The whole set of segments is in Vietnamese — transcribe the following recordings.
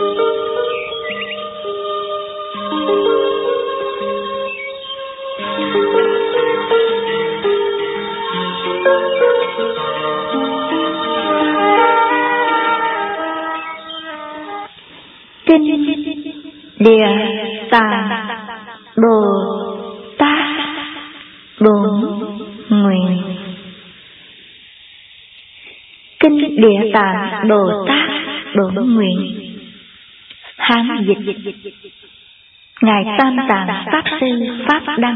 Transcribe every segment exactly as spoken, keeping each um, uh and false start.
Địa Tạng Bồ Tát Bổn Nguyện. Kinh Địa Tạng Bồ Tát Bổn Nguyện. Hán dịch Ngài Tam Tạng Pháp Sư Pháp Đăng.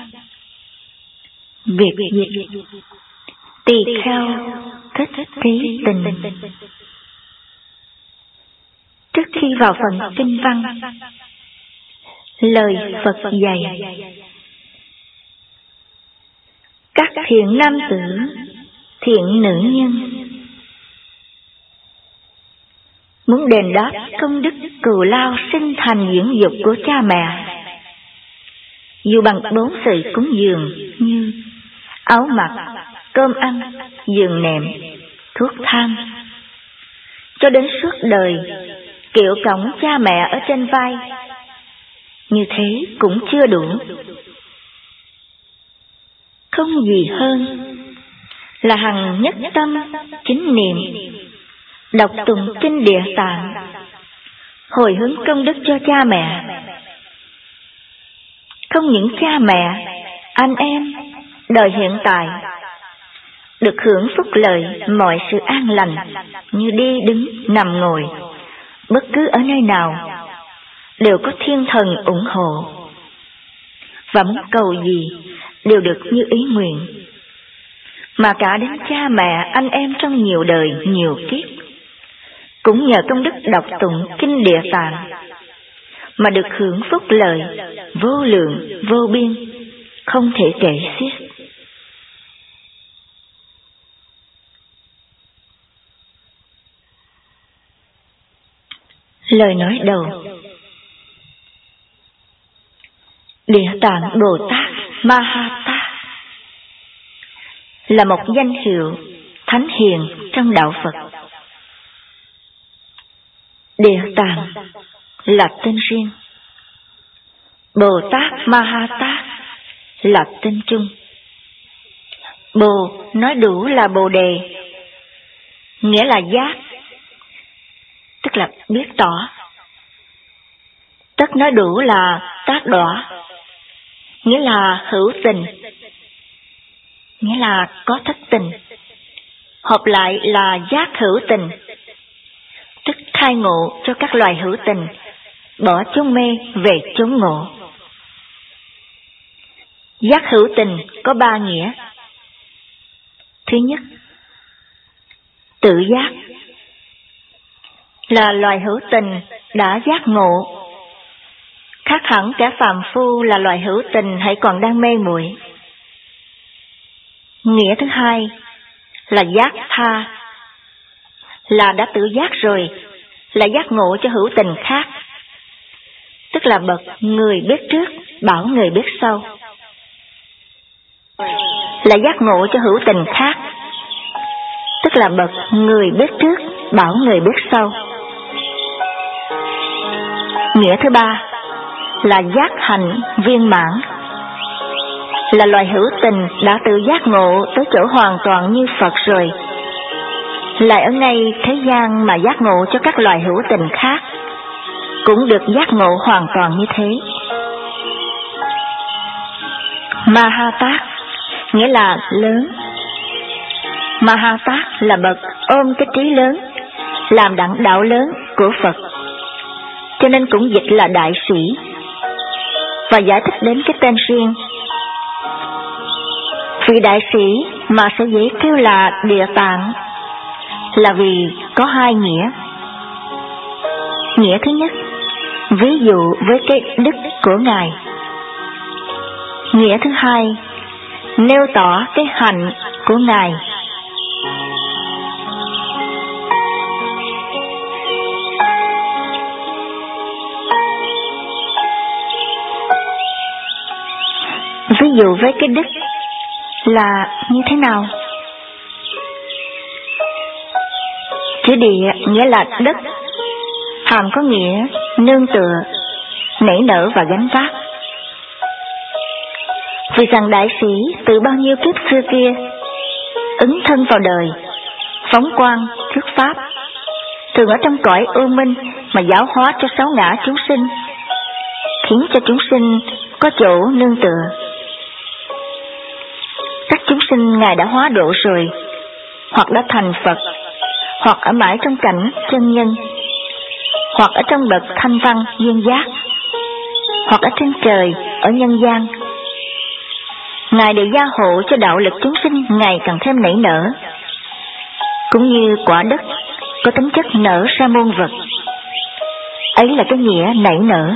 Việt dịch Tỳ Kheo Thích Trí Tình. Trước khi vào phần kinh văn, lời Phật dạy: các thiện nam tử, thiện nữ nhân muốn đền đáp công đức cừu lao sinh thành dưỡng dục của cha mẹ, dù bằng bốn sự cúng dường như áo mặc, cơm ăn, giường nệm, thuốc thang, cho đến suốt đời kiệu cõng cha mẹ ở trên vai, như thế cũng chưa đủ. Không gì hơn là hằng nhất tâm chính niệm, đọc tụng kinh Địa Tạng, hồi hướng công đức cho cha mẹ. Không những cha mẹ, anh em đời hiện tại được hưởng phúc lợi mọi sự an lành như đi đứng nằm ngồi, bất cứ ở nơi nào đều có thiên thần ủng hộ, và muốn cầu gì đều được như ý nguyện. Mà cả đến cha mẹ anh em trong nhiều đời nhiều kiếp cũng nhờ công đức đọc tụng kinh Địa Tạng mà được hưởng phúc lợi vô lượng vô biên, không thể kể xiết. Lời nói đầu: Địa Tạng Bồ Tát Ma Ha Tát là một danh hiệu thánh hiền trong đạo Phật. Địa Tạng là tên riêng, Bồ Tát Ma Ha Tát là tên chung. Bồ nói đủ là Bồ Đề, nghĩa là giác, tức là biết tỏ. Tất nói đủ là Tát Đọa, nghĩa là hữu tình, nghĩa là có thất tình. Hợp lại là giác hữu tình, tức khai ngộ cho các loài hữu tình, bỏ chốn mê về chốn ngộ. Giác hữu tình có ba nghĩa. Thứ nhất, tự giác, là loài hữu tình đã giác ngộ, khác hẳn kẻ phàm phu là loài hữu tình hãy còn đang mê muội. Nghĩa thứ hai là giác tha, là đã tự giác rồi, là giác ngộ cho hữu tình khác, tức là bậc người biết trước bảo người biết sau. Là giác ngộ cho hữu tình khác, tức là bậc người biết trước bảo người biết sau. Nghĩa thứ ba là giác hạnh viên mãn, là loài hữu tình đã tự giác ngộ tới chỗ hoàn toàn như Phật rồi, lại ở ngay thế gian mà giác ngộ cho các loài hữu tình khác cũng được giác ngộ hoàn toàn như thế. Ma Ha Tát nghĩa là lớn. Ma Ha Tát là bậc ôm cái trí lớn, làm đặng đạo lớn của Phật, cho nên cũng dịch là đại sĩ, và giải thích đến cái tên riêng. Vị đại sĩ mà sẽ dễ kêu là Địa Tạng là vì có hai nghĩa. Nghĩa thứ nhất, ví dụ với cái đức của Ngài. Nghĩa thứ hai, nêu tỏ cái hạnh của Ngài. Ví dụ với cái đức là như thế nào? Chữ địa nghĩa là đất, hàm có nghĩa nương tựa, nảy nở và gánh vác. Vì rằng đại sĩ từ bao nhiêu kiếp xưa kia ứng thân vào đời, phóng quang thuyết pháp, thường ở trong cõi u minh mà giáo hóa cho sáu ngã chúng sinh, khiến cho chúng sinh có chỗ nương tựa. Các chúng sinh Ngài đã hóa độ rồi, hoặc đã thành Phật, hoặc ở mãi trong cảnh chân nhân, hoặc ở trong bậc thanh văn duyên giác, hoặc ở trên trời, ở nhân gian. Ngài đều gia hộ cho đạo lực chúng sinh ngày càng thêm nảy nở, cũng như quả đất có tính chất nở ra muôn vật. Ấy là cái nghĩa nảy nở.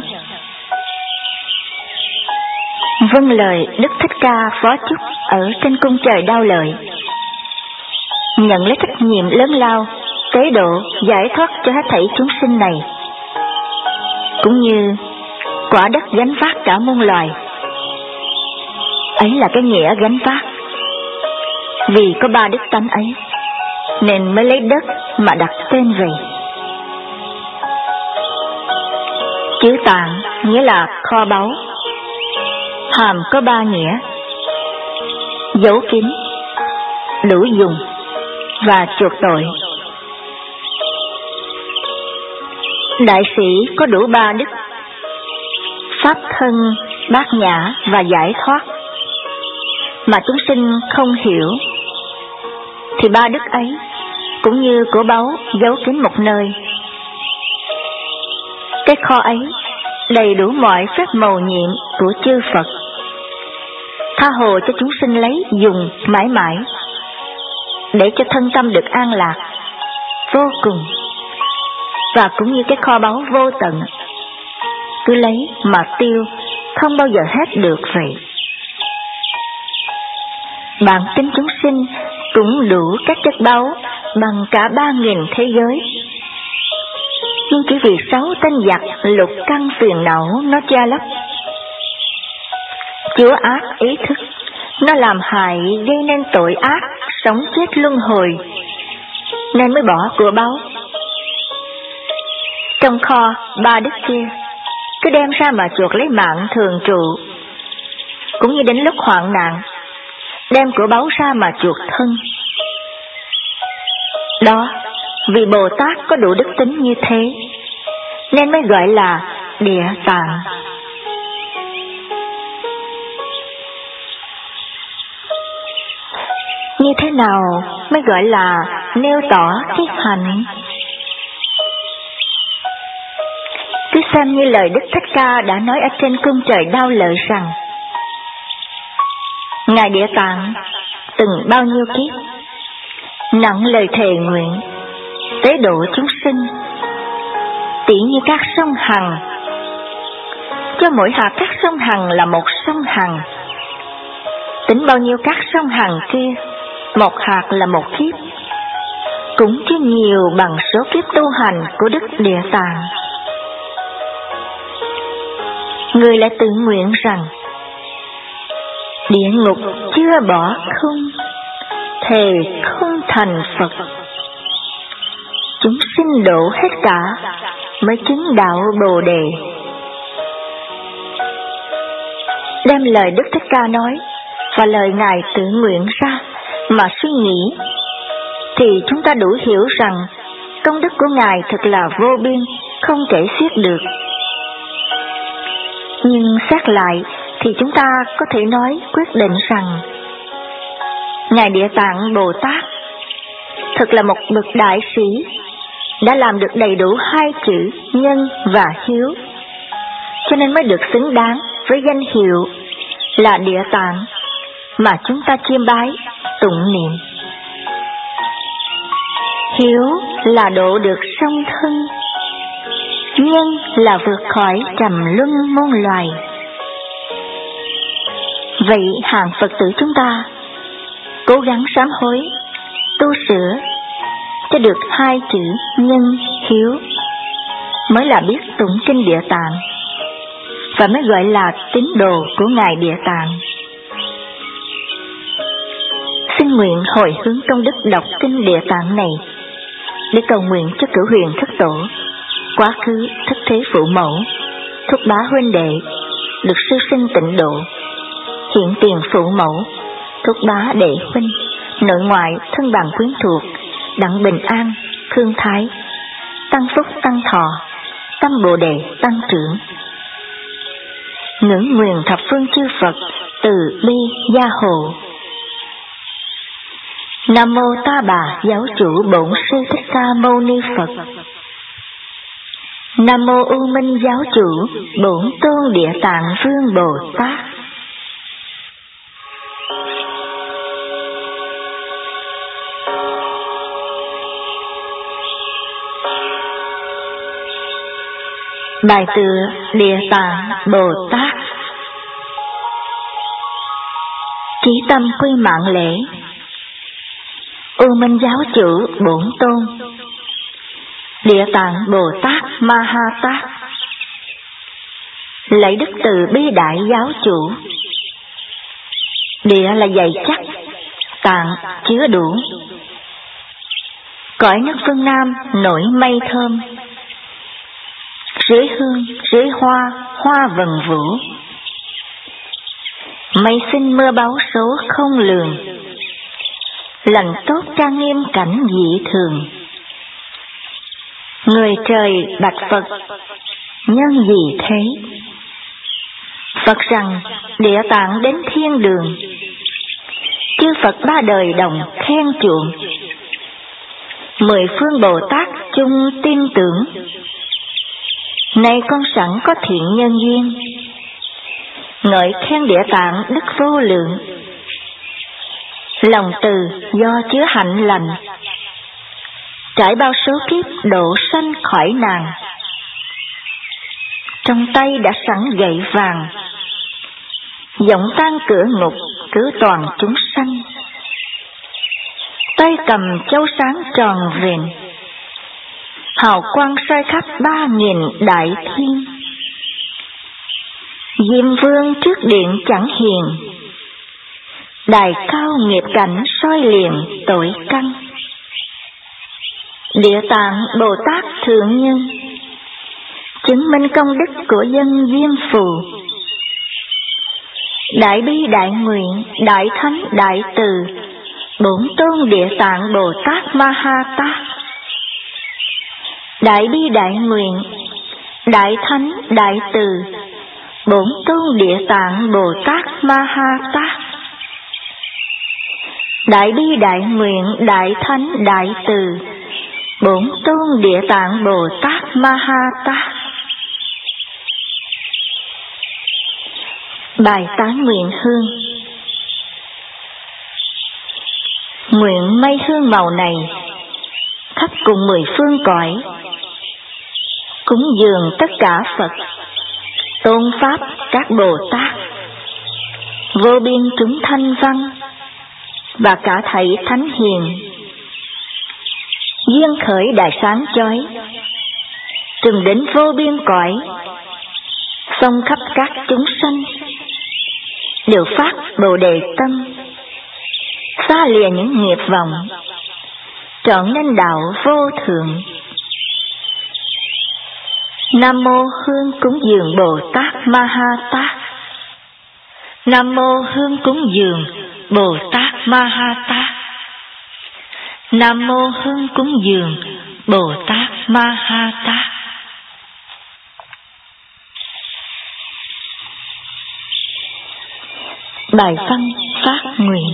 Vâng lời Đức Thích Ca phó chúc ở trên cung trời Đao Lợi, nhận lấy trách nhiệm lớn lao tế độ giải thoát cho hết thảy chúng sinh này, cũng như quả đất gánh vác cả muôn loài. Ấy là cái nghĩa gánh vác. Vì có ba đức tánh ấy nên mới lấy đất mà đặt tên vậy. Chữ Tạng nghĩa là kho báu, hàm có ba nghĩa: giấu kín, đủ dùng và chuộc tội. Đại sĩ có đủ ba đức: pháp thân, bát nhã và giải thoát, mà chúng sinh không hiểu, thì ba đức ấy cũng như của báu giấu kín một nơi. Cái kho ấy đầy đủ mọi phép mầu nhiệm của chư Phật, tha hồ cho chúng sinh lấy dùng mãi mãi, để cho thân tâm được an lạc vô cùng. Và cũng như cái kho báu vô tận, cứ lấy mà tiêu, không bao giờ hết được vậy. Bản tính chúng sinh cũng đủ các chất báu bằng cả ba nghìn thế giới, nhưng chỉ vì sáu tên giặc lục căn phiền não nó che lấp, chứa ác ý thức, nó làm hại gây nên tội ác, sống chết luân hồi, nên mới bỏ của báu. Trong kho ba đức kia cứ đem ra mà chuộc lấy mạng thường trụ, cũng như đến lúc hoạn nạn đem của báu ra mà chuộc thân. Đó, vì Bồ Tát có đủ đức tính như thế nên mới gọi là Địa Tạng. Như thế nào mới gọi là nêu tỏ cái hạnh? Cứ xem như lời Đức Thích Ca đã nói ở trên cung trời Đao Lợi rằng: Ngài Địa Tạng từng bao nhiêu kiếp nặng lời thề nguyện tế độ chúng sinh, tỉ như các sông Hằng, cho mỗi hạt các sông Hằng là một sông Hằng. Tính bao nhiêu các sông Hằng kia, một hạt là một kiếp, cũng chứ nhiều bằng số kiếp tu hành của Đức Địa Tạng. Người lại tự nguyện rằng: địa ngục chưa bỏ không, thề không thành Phật. Chúng sinh độ hết cả mới chứng đạo Bồ Đề. Đem lời Đức Thích Ca nói và lời Ngài tự nguyện ra mà suy nghĩ, thì chúng ta đủ hiểu rằng công đức của Ngài thật là vô biên, không kể xiết được. Nhưng xét lại thì chúng ta có thể nói quyết định rằng Ngài Địa Tạng Bồ Tát thật là một bậc đại sĩ, đã làm được đầy đủ hai chữ nhân và hiếu, cho nên mới được xứng đáng với danh hiệu là Địa Tạng mà chúng ta chiêm bái tụng niệm. Hiếu là độ được song thân, nhân là vượt khỏi trầm luân muôn loài. Vậy hàng Phật tử chúng ta cố gắng sám hối, tu sửa cho được hai chữ nhân hiếu, mới là biết tụng kinh Địa Tạng, và mới gọi là tín đồ của Ngài Địa Tạng. Xin nguyện hồi hướng công đức đọc kinh Địa Tạng này để cầu nguyện cho cửu huyền thất tổ quá khứ thất thế phụ mẫu, thúc bá huynh đệ, được sư sinh tịnh độ. Hiện tiền phụ mẫu, thúc bá đệ huynh, nội ngoại thân bằng quyến thuộc, đặng bình an, thương thái, tăng phúc tăng thọ, tâm bồ đề tăng trưởng. Ngưỡng nguyền thập phương chư Phật, từ bi gia hộ. Nam mô Ta Bà Giáo chủ Bổn Sư Thích Ca Mâu Ni Phật. Nam mô U Minh Giáo chủ Bổn Tôn Địa Tạng Vương Bồ Tát. Bài tựa Địa Tạng Bồ Tát. Chí tâm quy mạng lễ. U Minh Giáo chủ Bổn Tôn Địa Tạng Bồ Tát Ma Ha Tát, lạy đức từ bi đại giáo chủ. Địa là dày chắc, tạng chứa đủ, cõi nước phương Nam nổi mây thơm, rưới hương rưới hoa hoa vần vũ, mây sinh mưa báu số không lường, lành tốt trang nghiêm cảnh dị thường. Người trời bạch Phật, nhân gì thế? Phật rằng Địa Tạng đến thiên đường, chư Phật ba đời đồng khen chuộng, mười phương Bồ Tát chung tin tưởng. Nay con sẵn có thiện nhân duyên, ngợi khen Địa Tạng đức vô lượng, lòng từ do chứa hạnh lành, trải bao số kiếp độ sanh khỏi nàng. Trong tay đã sẵn gậy vàng, giọng tan cửa ngục cứu toàn chúng sanh. Tay cầm châu sáng tròn vẹn, hào quang soi khắp ba nghìn đại thiên. Diêm vương trước điện chẳng hiền, đài cao nghiệp cảnh soi liền tội căn. Địa Tạng Bồ Tát thượng nhân, chứng minh công đức của dân Diêm Phù. Đại bi đại nguyện, đại thánh đại từ, Bổn Tôn Địa Tạng Bồ Tát Ma Ha Tát. Đại bi đại nguyện, đại thánh đại từ, Bổn Tôn Địa Tạng Bồ Tát Ma Ha Tát. Đại bi đại nguyện, đại thánh đại từ, Bổn Tôn Địa Tạng Bồ Tát Ma Ha Tát. Bài tán nguyện hương. Nguyện mây hương màu này khắp cùng mười phương cõi, cúng dường tất cả Phật, tôn pháp các Bồ Tát, vô biên chúng thanh văn và cả thảy thánh hiền. Duyên khởi đại sáng chói, trừng đến vô biên cõi, xông khắp các chúng sanh, đều phát Bồ Đề tâm, xa lìa những nghiệp vọng, trọn nên đạo vô thượng. Nam mô hương cúng dường Bồ Tát Ma Ha Tát. Nam mô hương cúng dường Bồ Tát Ma Ha Tát. Nam mô hương cúng dường Bồ Tát Ma Ha Tát. Bài văn phát nguyện.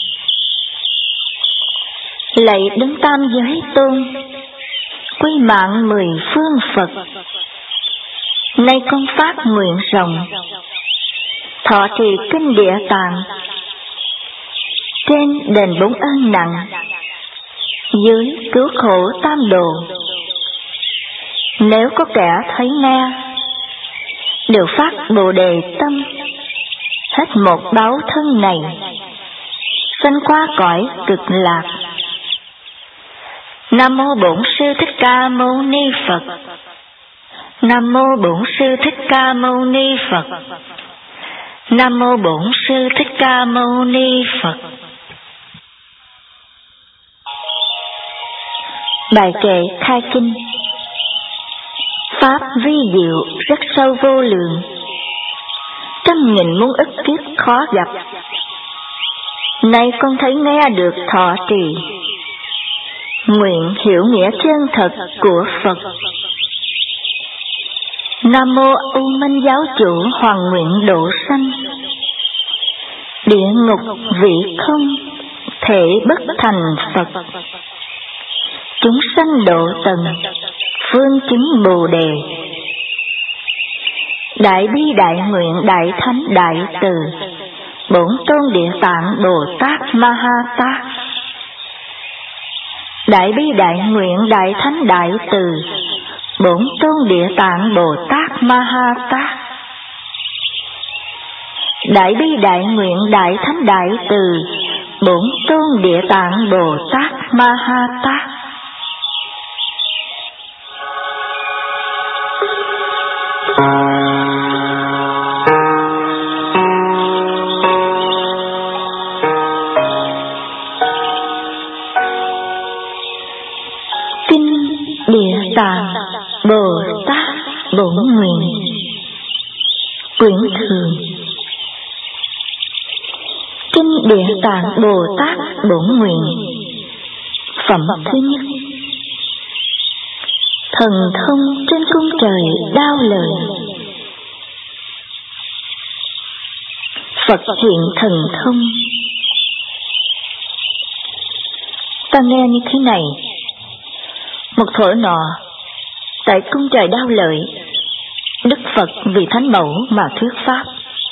Lạy Đấng Tam Giới Tôn, quy mạng mười phương Phật, nay con phát nguyện rộng, thọ trì kinh Địa Tạng, trên đền bốn ân nặng, dưới cứu khổ tam đồ. Nếu có kẻ thấy nghe, đều phát Bồ Đề tâm, hết một báo thân này, sanh qua cõi cực lạc. Nam mô Bổn Sư Thích Ca Mâu Ni Phật. Nam mô Bổn Sư Thích Ca Mâu Ni Phật. Nam mô Bổn Sư Thích Ca Mâu Ni Phật. Bài kệ khai kinh. Pháp vi diệu rất sâu vô lượng, trăm nghìn muôn ức kiếp khó gặp. Nay con thấy nghe được thọ trì, nguyện hiểu nghĩa chân thật của Phật. Nam mô U Minh Giáo Chủ Hoàng nguyện độ sanh, địa ngục vị không thể bất thành Phật. Chúng sanh độ tầng phương chứng Bồ Đề, đại bi đại nguyện đại thánh đại từ, bổn tôn Địa Tạng Bồ Tát Ma Ha Tát. Đại bi đại nguyện đại thánh đại từ, bổn tôn Địa Tạng Bồ Tát Ma Ha Tát. Đại bi đại nguyện đại thánh đại từ, bổn tôn Địa Tạng Bồ Tát Ma Ha Tát. Kinh Địa Tạng Bồ Tát Bổn Nguyện, quyển thường. Kinh Địa Tạng Bồ Tát Bổn Nguyện, phẩm thứ nhất. Thần thông trên cung trời đao lời, Phật hiện thần thông. Ta nghe như thế này: một thuở nọ, tại cung trời đao lợi, Đức Phật vì Thánh Mẫu mà thuyết pháp.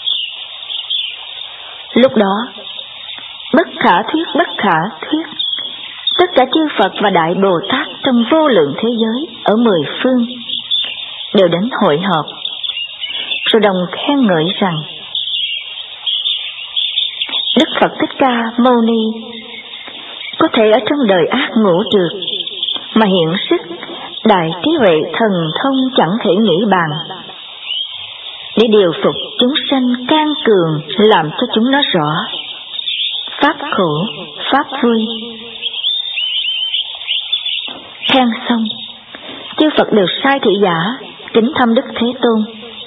Lúc đó, bất khả thuyết bất khả thuyết, tất cả chư Phật và Đại Bồ Tát trong vô lượng thế giới ở mười phương đều đến hội họp, rồi đồng khen ngợi rằng: Đức Phật Thích Ca Mâu Ni có thể ở trong đời ác ngũ trượt mà hiện sức đại trí huệ thần thông chẳng thể nghĩ bàn, để điều phục chúng sanh can cường, làm cho chúng nó rõ pháp khổ pháp vui. Khen xong, chư Phật đều sai thị giả kính thăm Đức Thế Tôn.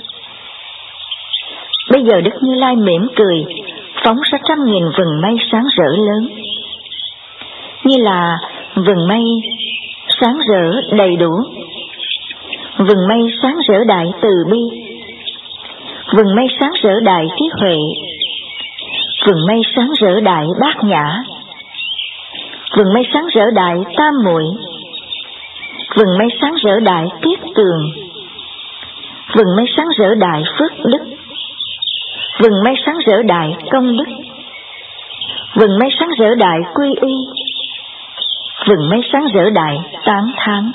Bây giờ Đức Như Lai mỉm cười, phóng ra trăm nghìn vầng mây sáng rỡ lớn, như là vầng mây sáng rỡ đầy đủ, vầng mây sáng rỡ đại từ bi, vầng mây sáng rỡ đại trí huệ, vầng mây sáng rỡ đại bát nhã, vầng mây sáng rỡ đại tam muội, vầng mây sáng rỡ đại kiết tường, vầng mây sáng rỡ đại phước đức, vầng mây sáng rỡ đại công đức, vầng mây sáng rỡ đại quy y, vầng mây sáng rỡ đại tán thán.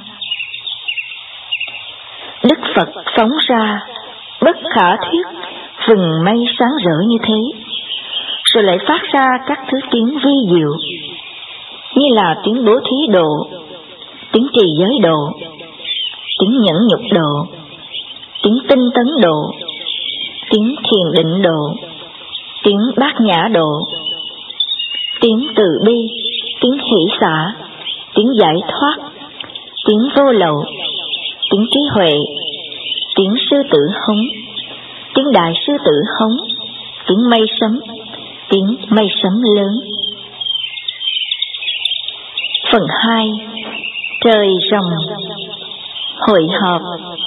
Đức Phật phóng ra bất khả thuyết vầng mây sáng rỡ như thế, rồi lại phát ra các thứ tiếng vi diệu, như là tiếng bố thí độ, tiếng trì giới độ, tiếng nhẫn nhục độ, tiếng tinh tấn độ, tiếng thiền định độ, tiếng bát nhã độ, tiếng từ bi, tiếng hỷ xả, tiếng giải thoát, tiếng vô lậu, tiếng trí huệ, tiếng sư tử hống, tiếng đại sư tử hống, tiếng mây sấm, tiếng mây sấm lớn. Phần hai. Trời rồng hội họp.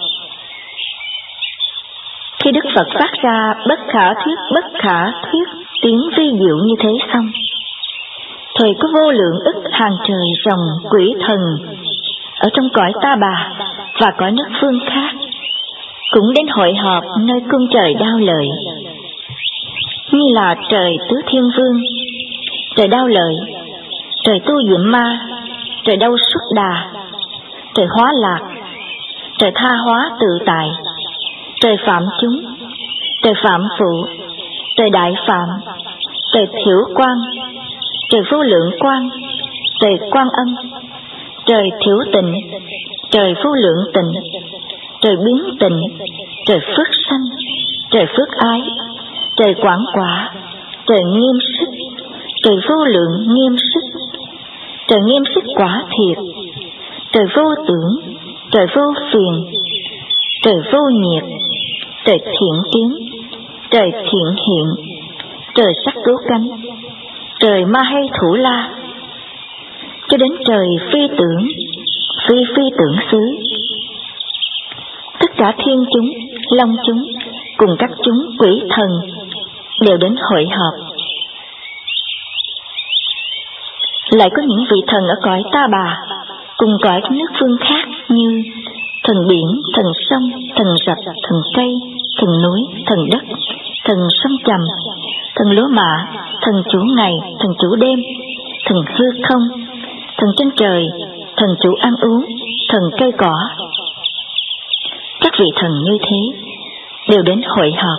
Khi Đức Phật phát ra bất khả thuyết bất khả thuyết tiếng vi diệu như thế xong, thời có vô lượng ức hàng trời rồng quỷ thần ở trong cõi Ta Bà và cõi nước phương khác cũng đến hội họp nơi cung trời Đao Lợi, như là trời Tứ Thiên Vương, trời Đao Lợi, trời Tu Diệm Ma, trời Đâu Xuất Đà, trời Hóa Lạc, trời Tha Hóa Tự Tại, trời Phạm Chúng, trời Phạm Phụ, trời Đại Phạm, trời Thiểu Quang, trời Vô Lượng Quang, trời Quan Âm, trời Thiểu Tịnh, trời Vô Lượng Tịnh, trời Biến Tịnh, trời Phước Sanh, trời Phước Ái, trời Quảng Quả, trời Nghiêm Sức, trời Vô Lượng Nghiêm Sức, trời Nghiêm Sức Quả Thiệt, trời Vô Tưởng, trời Vô Phiền, trời vô nhiệt, trời thiện kiến, trời thiện hiện, trời sắc cứu cánh, trời ma hay thủ la, cho đến trời phi tưởng, phi phi tưởng xứ. Tất cả thiên chúng, long chúng cùng các chúng quỷ thần đều đến hội họp. Lại có những vị thần ở cõi Ta Bà cùng cõi các nước phương khác như thần biển, thần sông, thần rạch, thần cây, thần núi, thần đất, thần sông trầm, thần lúa mạ, thần chủ ngày, thần chủ đêm, thần hư không, thần trên trời, thần chủ ăn uống, thần cây cỏ. Các vị thần như thế đều đến hội họp.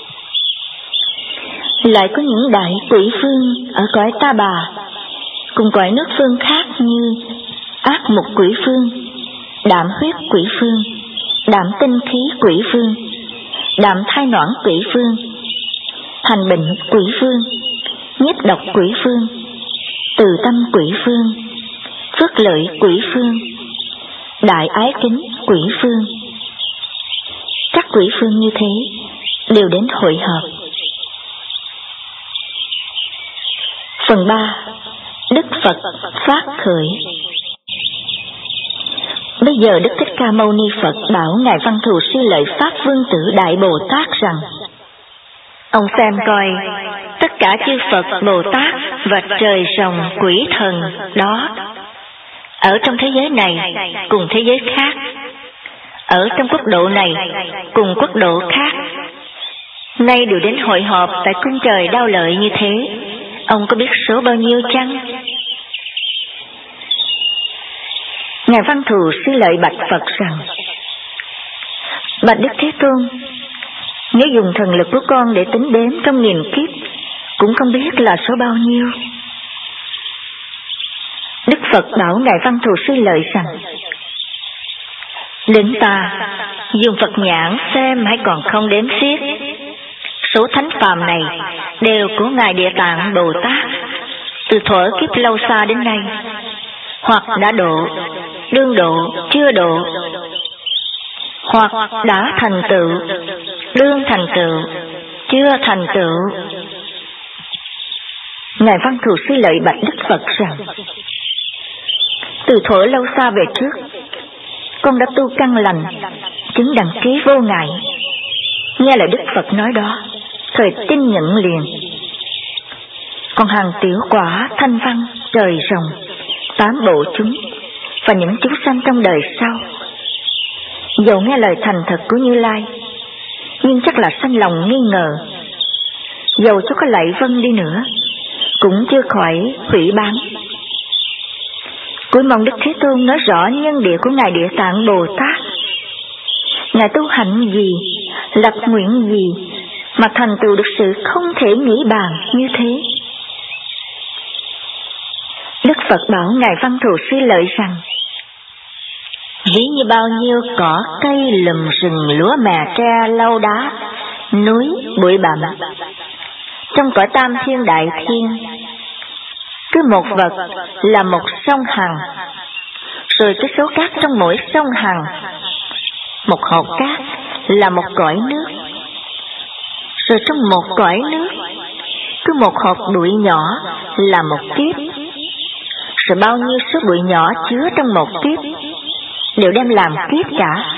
Lại có những đại quỷ phương ở cõi Ta Bà cùng cõi nước phương khác như ác mục quỷ phương, đạm huyết quỷ phương, đạm tinh khí quỷ phương, đạm thai noãn quỷ phương, hành bệnh quỷ phương, nhiếp độc quỷ phương, từ tâm quỷ phương, phước lợi quỷ phương, đại ái kính quỷ phương. Các quỷ phương như thế đều đến hội họp. Phần ba. Đức Phật phát khởi. Bây giờ Đức Thích Ca Mâu Ni Phật bảo Ngài Văn Thù Sư Lợi Pháp Vương Tử Đại Bồ Tát rằng: ông xem coi, tất cả chư Phật Bồ Tát và trời rồng quỷ thần đó, ở trong thế giới này cùng thế giới khác, ở trong quốc độ này cùng quốc độ khác, nay đều đến hội họp tại cung trời Đao Lợi như thế. Ông có biết số bao nhiêu chăng? Ngài Văn Thù Sư Lợi bạch Phật rằng: bạch Đức Thế Tôn, nếu dùng thần lực của con để tính đếm trong nghìn kiếp, cũng không biết là số bao nhiêu. Đức Phật bảo Ngài Văn Thù Sư Lợi rằng: đến ta dùng Phật nhãn xem hay còn không đếm xiết. Số thánh phàm này đều của Ngài Địa Tạng Bồ Tát từ thuở kiếp lâu xa đến nay, hoặc đã độ, đương độ, chưa độ, hoặc đã thành tựu, đương thành tựu, chưa thành tựu. Ngài Văn Thù Sư Lợi bạch Đức Phật rằng: từ thuở lâu xa về trước, con đã tu căn lành, chứng đẳng trí vô ngại. Nghe lời Đức Phật nói đó, thời tin nhận liền. Còn hàng tiểu quả, thanh văn, trời rồng, tám bộ chúng và những chúng sanh trong đời sau, dầu nghe lời thành thật của Như Lai, nhưng chắc là sanh lòng nghi ngờ. Dầu cho có lạy vâng đi nữa, cũng chưa khỏi hủy bán. Cuối mong Đức Thế Tôn nói rõ nhân địa của Ngài Địa Tạng Bồ Tát. Ngài tu hạnh gì, lập nguyện gì mà thành tựu được sự không thể nghĩ bàn như thế. Đức Phật bảo Ngài Văn Thù Sư Lợi rằng: ví như bao nhiêu cỏ cây lùm rừng lúa mè tre lau đá núi bụi bặm trong cõi tam thiên đại thiên, cứ một vật là một sông Hằng, rồi cái số cát trong mỗi sông Hằng, một hột cát là một cõi nước, rồi trong một cõi nước cứ một hột bụi nhỏ là một kiếp, rồi bao nhiêu số bụi nhỏ chứa trong một kiếp đều đem làm kiếp cả.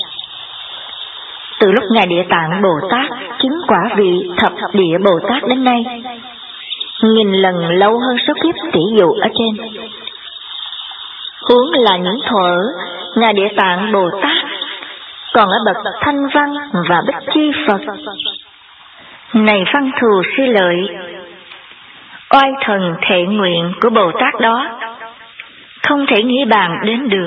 Từ lúc Ngài Địa Tạng Bồ Tát chứng quả vị thập địa Bồ Tát đến nay, nghìn lần lâu hơn số kiếp tỷ dụ ở trên. Huống là những thuở Ngài Địa Tạng Bồ Tát còn ở bậc Thanh Văn và Bích Chi Phật. Này Văn Thù Sư Lợi, oai thần thệ nguyện của Bồ Tát đó không thể nghĩ bàn đến được.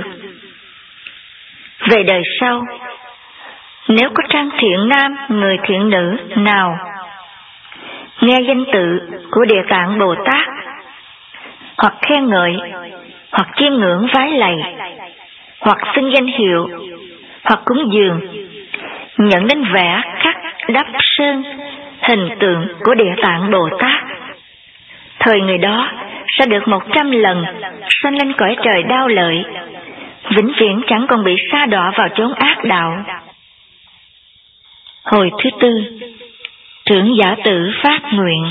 Về đời sau, nếu có trang thiện nam, người thiện nữ nào nghe danh tự của Địa Tạng Bồ Tát, hoặc khen ngợi, hoặc chiêm ngưỡng vái lạy, hoặc xưng danh hiệu, hoặc cúng dường, nhận đến vẽ khắc đắp sơn hình tượng của Địa Tạng Bồ Tát, thời người đó sẽ được một trăm lần sanh lên cõi trời Đao Lợi, vĩnh viễn chẳng còn bị sa đọa vào chốn ác đạo. Hồi thứ tư, trưởng giả tử phát nguyện.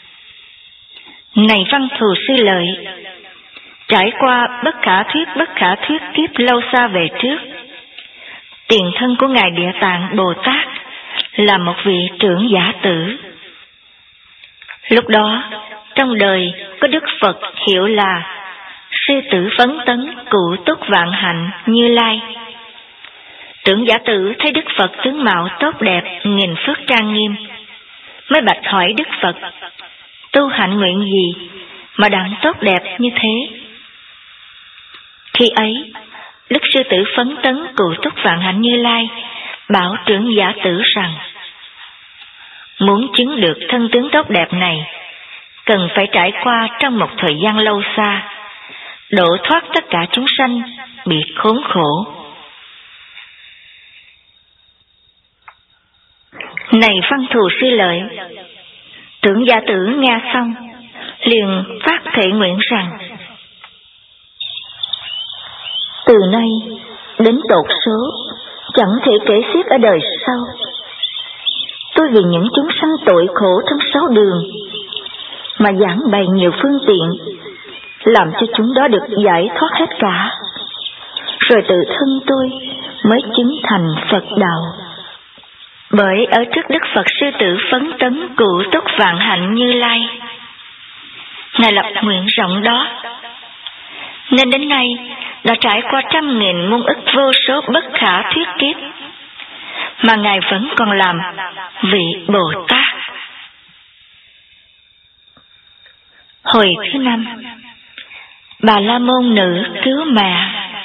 Này văn thù sư lợi, trải qua bất khả thuyết bất khả thuyết kiếp lâu xa về trước, tiền thân của Ngài Địa Tạng Bồ Tát là một vị trưởng giả tử. Lúc đó, trong đời có Đức Phật hiệu là Sư Tử Phấn Tấn Cụ Túc Vạn Hạnh Như Lai. Trưởng giả tử thấy Đức Phật tướng mạo tốt đẹp, nghìn phước trang nghiêm, mới bạch hỏi Đức Phật, tu hạnh nguyện gì mà đặng tốt đẹp như thế? Khi ấy, Đức Sư Tử Phấn Tấn Cụ Túc Vạn Hạnh Như Lai bảo trưởng giả tử rằng, muốn chứng được thân tướng tốt đẹp này, cần phải trải qua trong một thời gian lâu xa, độ thoát tất cả chúng sanh bị khốn khổ. Này văn thù sư lợi, trưởng giả tử nghe xong, liền phát thệ nguyện rằng, từ nay đến tột số, chẳng thể kể xiết ở đời sau, tôi vì những chúng sanh tội khổ trong sáu đường mà giảng bày nhiều phương tiện, làm cho chúng đó được giải thoát hết cả, rồi tự thân tôi mới chứng thành Phật đạo. Bởi ở trước Đức Phật Sư Tử Phấn Tấn Cụ Túc Vạn Hạnh Như Lai, Ngài lập nguyện rộng đó, nên đến nay đã trải qua trăm nghìn muôn ức vô số bất khả thuyết kiếp, mà Ngài vẫn còn làm vị Bồ Tát. Hồi thứ năm, Bà La Môn nữ cứu mẹ.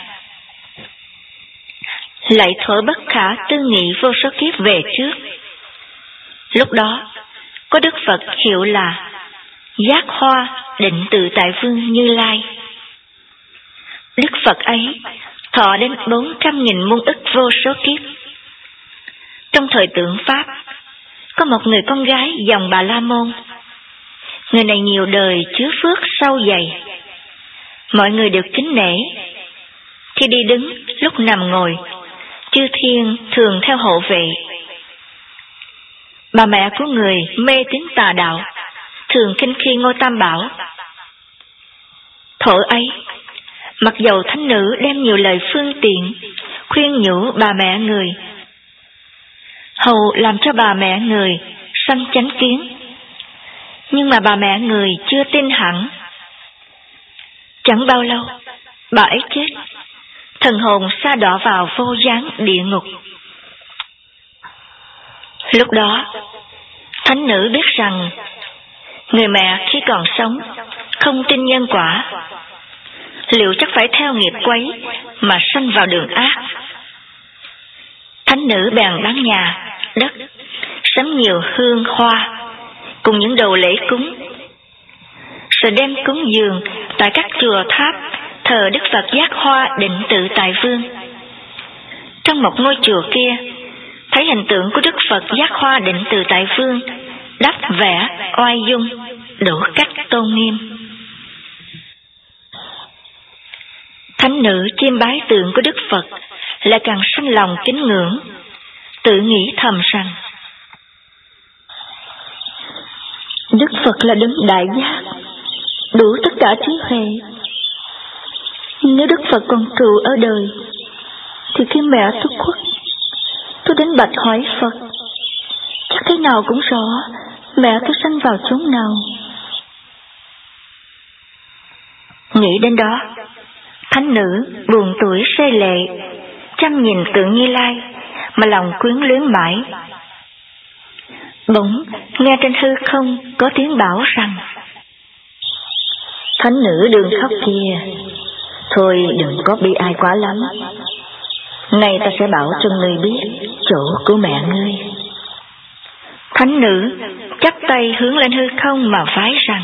Lạy thuở bất khả tư nghị vô số kiếp về trước, lúc đó có Đức Phật hiệu là Giác Hoa Định Tự Tại Vương Như Lai. Đức Phật ấy thọ đến bốn trăm nghìn muôn ức vô số kiếp. Trong thời tượng Pháp, có một người con gái dòng Bà La Môn. Người này nhiều đời chứa phước sâu dày, mọi người đều kính nể. Khi đi đứng, lúc nằm ngồi, chư thiên thường theo hộ vệ. Bà mẹ của người mê tín tà đạo, thường khinh khi Ngôi Tam Bảo. Thuở ấy, mặc dầu thánh nữ đem nhiều lời phương tiện khuyên nhủ bà mẹ người, hầu làm cho bà mẹ người sanh chánh kiến, nhưng mà bà mẹ người chưa tin hẳn. Chẳng bao lâu, bà ấy chết, thần hồn sa đọa vào vô gián địa ngục. Lúc đó, thánh nữ biết rằng người mẹ khi còn sống không tin nhân quả, liệu chắc phải theo nghiệp quấy mà sanh vào đường ác. Thánh nữ bèn bán nhà, đất, sắm nhiều hương hoa cùng những đồ lễ cúng, rồi đem cúng dường tại các chùa tháp thờ Đức Phật Giác Hoa Định Tự Tại Vương. Trong một ngôi chùa kia, thấy hình tượng của Đức Phật Giác Hoa Định Tự Tại Vương đắp vẽ oai dung, đủ cách tôn nghiêm. Thánh nữ chiêm bái tượng của Đức Phật lại càng sanh lòng kính ngưỡng, tự nghĩ thầm rằng, Đức Phật là đấng đại giác, đủ tất cả trí huệ. Nếu Đức Phật còn trụ ở đời, thì khi mẹ tôi khuất, tôi đến bạch hỏi Phật, chắc thế nào cũng rõ mẹ tôi sanh vào chốn nào. Nghĩ đến đó, thánh nữ buồn tuổi rơi lệ, chăm nhìn tượng Như Lai mà lòng quyến luyến mãi. Bỗng nghe trên hư không có tiếng bảo rằng, thánh nữ đừng khóc kìa, thôi đừng có bi ai quá lắm, nay ta sẽ bảo cho ngươi biết chỗ của mẹ ngươi. Thánh nữ chắp tay hướng lên hư không mà vái rằng,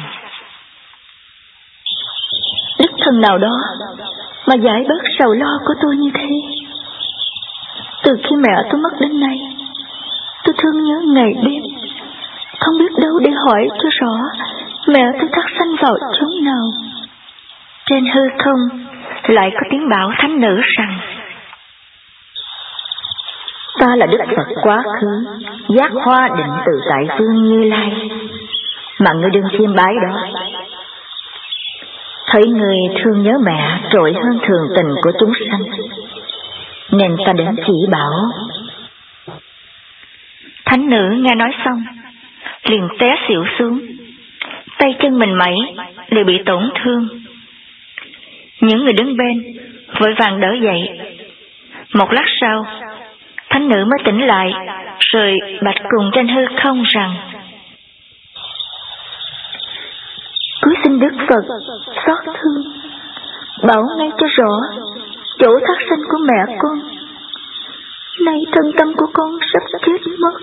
đức thần nào đó mà giải bớt sầu lo của tôi như thế. Từ khi mẹ tôi mất đến nay, tôi thương nhớ ngày đêm, không biết đâu để hỏi cho rõ mẹ tôi thắt sanh vào chốn nào. Trên hư không lại có tiếng bảo thánh nữ rằng, Ta là Đức Phật quá khứ, giác hoa định tự tại phương Như Lai, mà ngươi đừng chiêm bái đó. Thấy ngươi thương nhớ mẹ trội hơn thường tình của chúng sanh, nên ta đến chỉ bảo. Thánh nữ nghe nói xong, liền té xỉu xuống, tay chân mình mẩy đều bị tổn thương. Những người đứng bên vội vàng đỡ dậy. Một lát sau, thánh nữ mới tỉnh lại, rồi bạch cùng trên hư không rằng: Cúi xin Đức Phật xót thương, bảo ngay cho rõ chỗ thác sinh của mẹ con. Nay thân tâm của con sắp chết mất.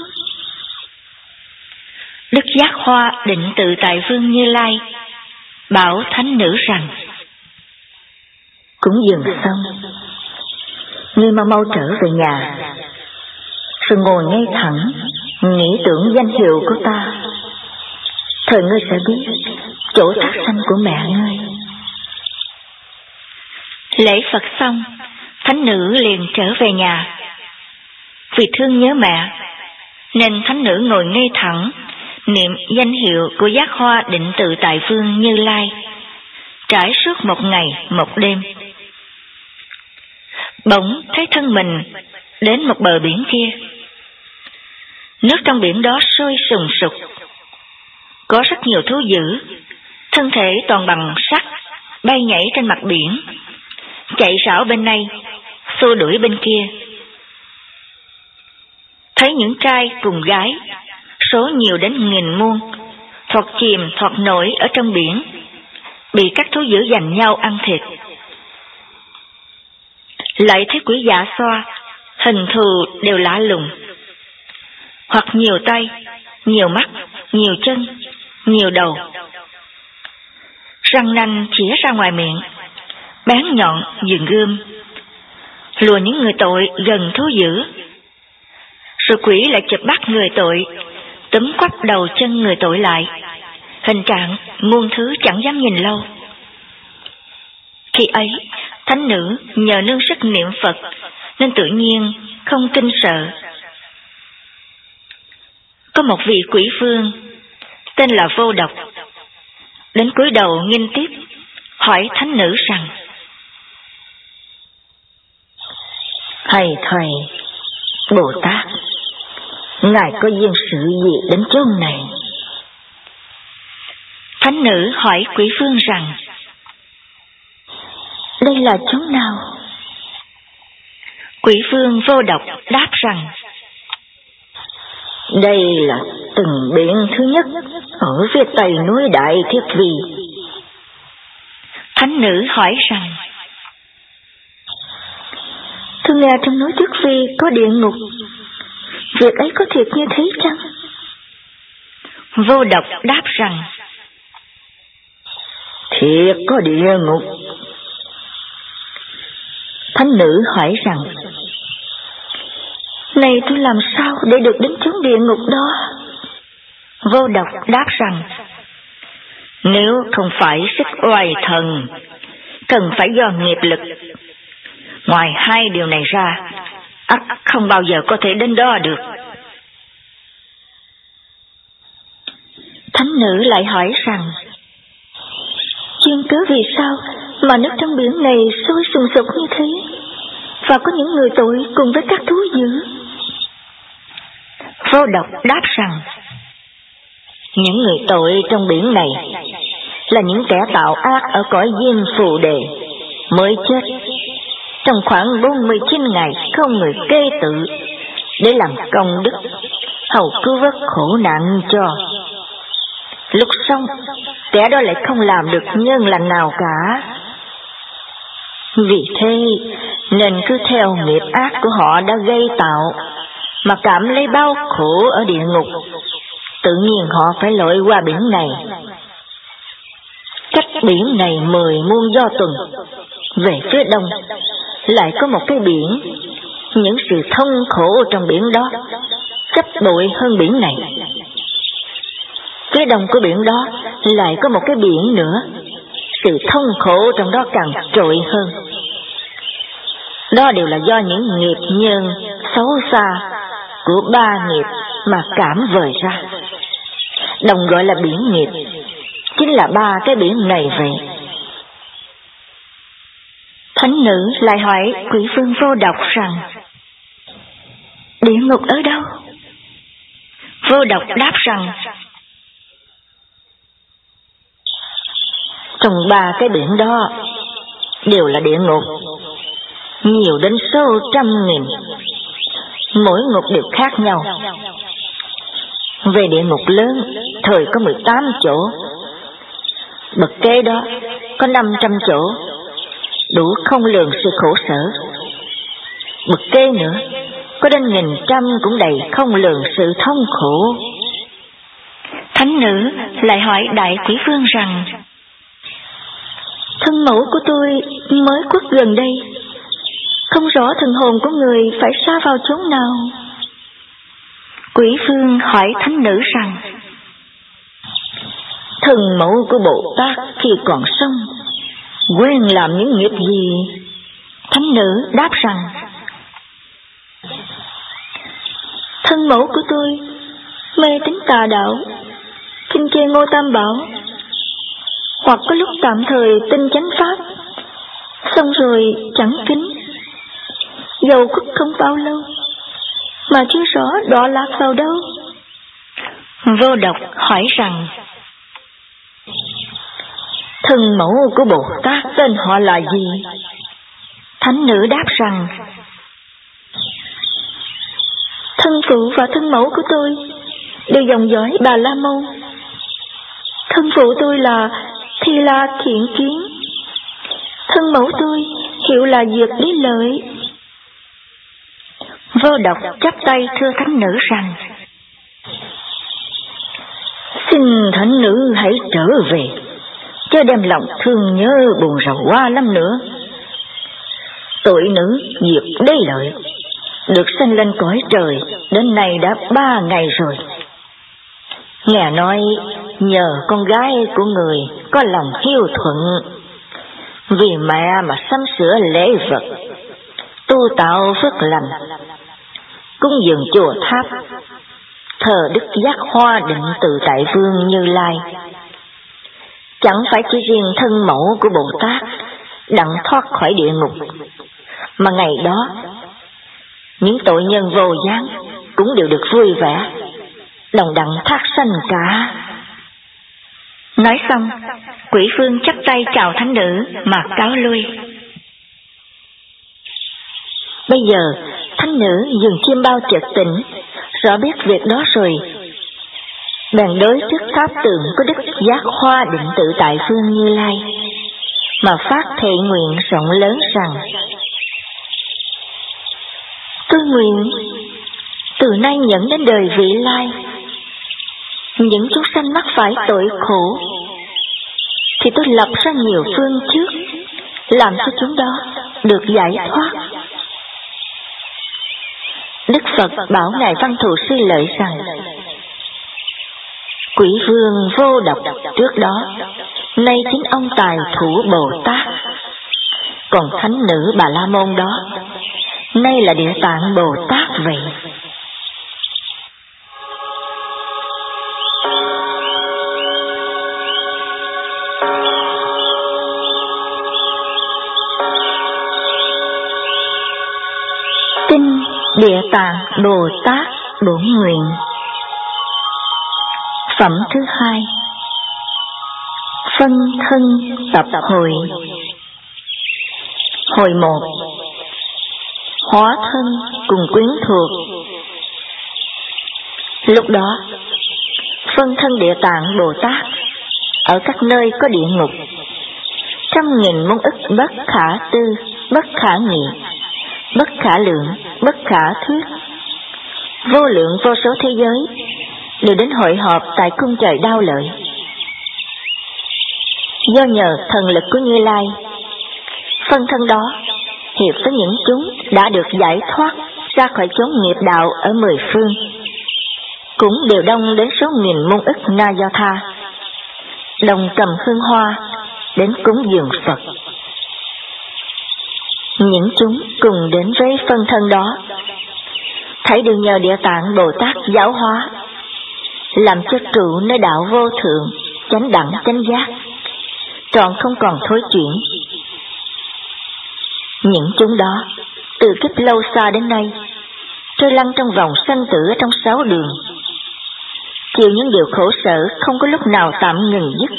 Đức Giác Hoa định tự tại vương Như Lai bảo thánh nữ rằng: Cúng dường xong, ngươi mau mau trở về nhà, rồi ngồi ngay thẳng, nghĩ tưởng danh hiệu của ta. Thời ngươi sẽ biết chỗ thác sanh của mẹ ngươi. Lễ Phật xong, thánh nữ liền trở về nhà. Vì thương nhớ mẹ, nên thánh nữ ngồi ngay thẳng, niệm danh hiệu của Giác Hoa định tự tại vương Như Lai, trải suốt một ngày một đêm. Bỗng thấy thân mình đến một bờ biển kia. Nước trong biển đó sôi sùng sục, có rất nhiều thú dữ, thân thể toàn bằng sắt, bay nhảy trên mặt biển, chạy rảo bên này, xua đuổi bên kia. Thấy những trai cùng gái, số nhiều đến nghìn muôn, thoạt chìm thoạt nổi ở trong biển, bị các thú dữ giành nhau ăn thịt. Lại thấy quỷ dạ xoa, hình thù đều lạ lùng, hoặc nhiều tay, nhiều mắt, nhiều chân, nhiều đầu, răng nanh chĩa ra ngoài miệng, bén nhọn dường gươm, lùa những người tội gần thú dữ. Rồi quỷ lại chụp bắt người tội, túm quắp đầu chân người tội lại, hình trạng muôn thứ chẳng dám nhìn lâu. Khi ấy, thánh nữ nhờ nương sức niệm Phật nên tự nhiên không kinh sợ. Có một vị quỷ vương tên là Vô Độc đến cúi đầu nghinh tiếp, hỏi thánh nữ rằng: Thầy thầy Bồ Tát, ngài có duyên sự gì đến chốn này? Thánh nữ hỏi quỷ vương rằng: Đây là chốn nào? Quỷ vương Vô Độc đáp rằng: Đây là từng biển thứ nhất ở phía tây núi Đại Thiết Vi. Thánh nữ hỏi rằng: Tôi nghe trong núi Thiết Vi có địa ngục, việc ấy có thiệt như thế chăng? Vô Độc đáp rằng: Thiệt có địa ngục. Thánh nữ hỏi rằng: Này tôi làm sao để được đến chốn địa ngục đó? Vô Độc đáp rằng: Nếu không phải sức oai thần, cần phải do nghiệp lực. Ngoài hai điều này ra, ắt không bao giờ có thể đến đó được. Thánh nữ lại hỏi rằng: Chuyên cớ vì sao mà nước trong biển này sôi sùng sục như thế, và có những người tội cùng với các thú dữ? Vô Độc đáp rằng: Những người tội trong biển này là những kẻ tạo ác ở cõi diêm phù đề, mới chết trong khoảng bốn mươi chín ngày không người kê tự, để làm công đức hầu cứu vớt khổ nạn cho. Lúc xong, kẻ đó lại không làm được nhân lành nào cả. Vì thế nên cứ theo nghiệp ác của họ đã gây tạo mà cảm lấy bao khổ ở địa ngục. Tự nhiên họ phải lội qua biển này. Cách biển này mười muôn do tuần. Về phía đông lại có một cái biển, những sự thông khổ trong biển đó gấp bội hơn biển này. Phía đông của biển đó lại có một cái biển nữa, sự thông khổ trong đó càng trội hơn. Đó đều là do những nghiệp nhân xấu xa của ba nghiệp mà cảm vời ra. Đồng gọi là biển nghiệp, chính là ba cái biển này vậy. Thánh nữ lại hỏi quỷ vương Vô Độc rằng, địa ngục ở đâu? Vô Độc đáp rằng, trong ba cái biển đó đều là địa ngục, nhiều đến số trăm nghìn, mỗi ngục đều khác nhau. Về địa ngục lớn, thời có mười tám chỗ, bậc kế đó có năm trăm chỗ, đủ không lường sự khổ sở. Bậc kế nữa có đến nghìn trăm cũng đầy không lường sự thống khổ. Thánh nữ lại hỏi đại quỷ vương rằng, thân mẫu của tôi mới khuất gần đây, không rõ thần hồn của người phải sa vào chốn nào. Quỷ vương hỏi thánh nữ rằng, thần mẫu của Bồ Tát khi còn sống quen làm những nghiệp gì? Thánh nữ đáp rằng, thân mẫu của tôi mê tín tà đạo, khinh chê Ngô Tam Bảo, hoặc có lúc tạm thời tin chánh pháp, xong rồi chẳng kính. Dầu khuất không bao lâu mà chưa rõ đọa lạc vào đâu. Vô Độc hỏi rằng, thân mẫu của Bồ Tát tên họ là gì? Thánh nữ đáp rằng, thân phụ và thân mẫu của tôi đều dòng dõi Bà La Môn. Thân phụ tôi là Thi La Thiện Kiến, thân mẫu tôi hiệu là Dược Lý Lợi. Vô Độc chắp tay thưa thánh nữ rằng, xin thánh nữ hãy trở về, chớ đem lòng thương nhớ buồn rầu quá lắm nữa. Tội nữ Diệp Lý Lợi được sanh lên cõi trời đến nay đã ba ngày rồi. Nghe nói nhờ con gái của người có lòng hiếu thuận, vì mẹ mà sắm sửa lễ vật, tu tạo phước lành, cúng dường chùa tháp, thờ Đức Giác Hoa Định Tự Tại Vương Như Lai. Chẳng phải chỉ riêng thân mẫu của Bồ Tát đặng thoát khỏi địa ngục, mà ngày đó những tội nhân vô gián cũng đều được vui vẻ, đồng đặng thác sanh cả. Nói xong, quỷ vương chắp tay chào thánh nữ mà cáo lui. Bây giờ thánh nữ dừng chiêm bao chợt tỉnh, rõ biết việc đó rồi, bèn đối trước tháp tượng của Đức Giác Hoa Định Tự Tại Vương Như Lai mà phát thệ nguyện rộng lớn rằng, tôi nguyện từ nay nhận đến đời vị lai, những chúng sanh mắc phải tội khổ thì tôi lập ra nhiều phương trước, làm cho chúng đó được giải thoát. Đức Phật bảo ngài Văn Thù Sư Lợi rằng, quỷ vương Vô Độc trước đó, nay chính ông Tài Thủ Bồ Tát, còn thánh nữ Bà La Môn đó, nay là Địa Tạng Bồ Tát vậy. Kinh Địa Tạng Bồ Tát Bổn Nguyện. Phẩm thứ hai, phân thân tập hồi. Hồi một, hóa thân cùng quyến thuộc. Lúc đó, phân thân Địa Tạng Bồ Tát ở các nơi có địa ngục, trăm nghìn muôn ức bất khả tư, bất khả nghị, bất khả lượng, bất khả thuyết, vô lượng vô số thế giới đều đến hội họp tại cung trời Đao Lợi. Do nhờ thần lực của Như Lai, phân thân đó hiệp với những chúng đã được giải thoát ra khỏi chốn nghiệp đạo ở mười phương, cũng đều đông đến số nghìn muôn ức na do tha, đồng cầm hương hoa đến cúng dường Phật. Những chúng cùng đến với phân thân đó, thảy đều nhờ Địa Tạng Bồ Tát giáo hóa, làm cho trụ nơi đạo vô thượng, chánh đẳng chánh giác, trọn không còn thối chuyển. Những chúng đó từ kiếp lâu xa đến nay trôi lăn trong vòng sanh tử ở trong sáu đường, chịu những điều khổ sở không có lúc nào tạm ngừng dứt.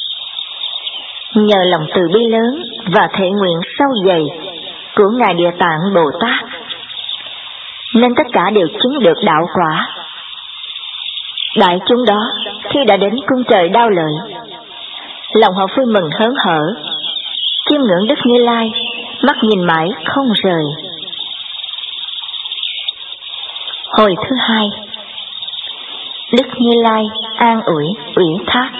Nhờ lòng từ bi lớn và thể nguyện sâu dày của Ngài Địa Tạng Bồ Tát, nên tất cả đều chứng được đạo quả. Đại chúng đó khi đã đến cung trời Đao Lợi, lòng họ vui mừng hớn hở, chiêm ngưỡng Đức Như Lai, mắt nhìn mãi không rời. Hồi thứ hai, Đức Như Lai an ủi ủy thác.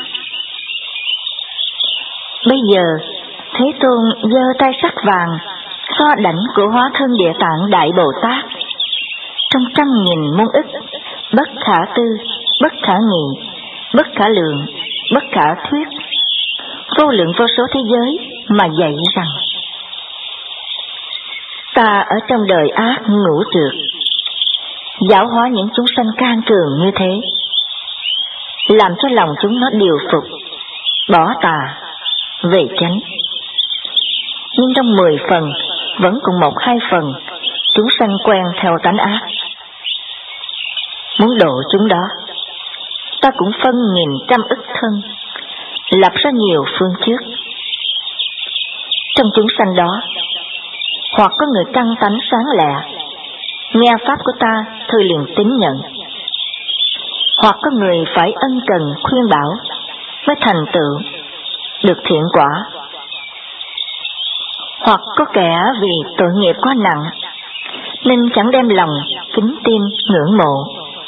Bây giờ Thế Tôn giơ tay sắc vàng so đảnh của hóa thân Địa Tạng Đại Bồ Tát, trong trăm nghìn muôn ức, bất khả tư, bất khả nghị, bất khả lượng, bất khả thuyết, vô lượng vô số thế giới mà dạy rằng: ta ở trong đời ác ngũ trược, giáo hóa những chúng sanh can cường như thế, làm cho lòng chúng nó điều phục, bỏ tà, về chánh. Nhưng trong mười phần, vẫn còn một hai phần, chúng sanh quen theo tánh ác. Muốn độ chúng đó, ta cũng phân nghìn trăm ức thân, lập ra nhiều phương trước. Trong chúng sanh đó, hoặc có người căn tánh sáng lẹ, nghe pháp của ta thôi liền tín nhận, hoặc có người phải ân cần khuyên bảo mới thành tựu được thiện quả, hoặc có kẻ vì tội nghiệp quá nặng nên chẳng đem lòng kính tin ngưỡng mộ.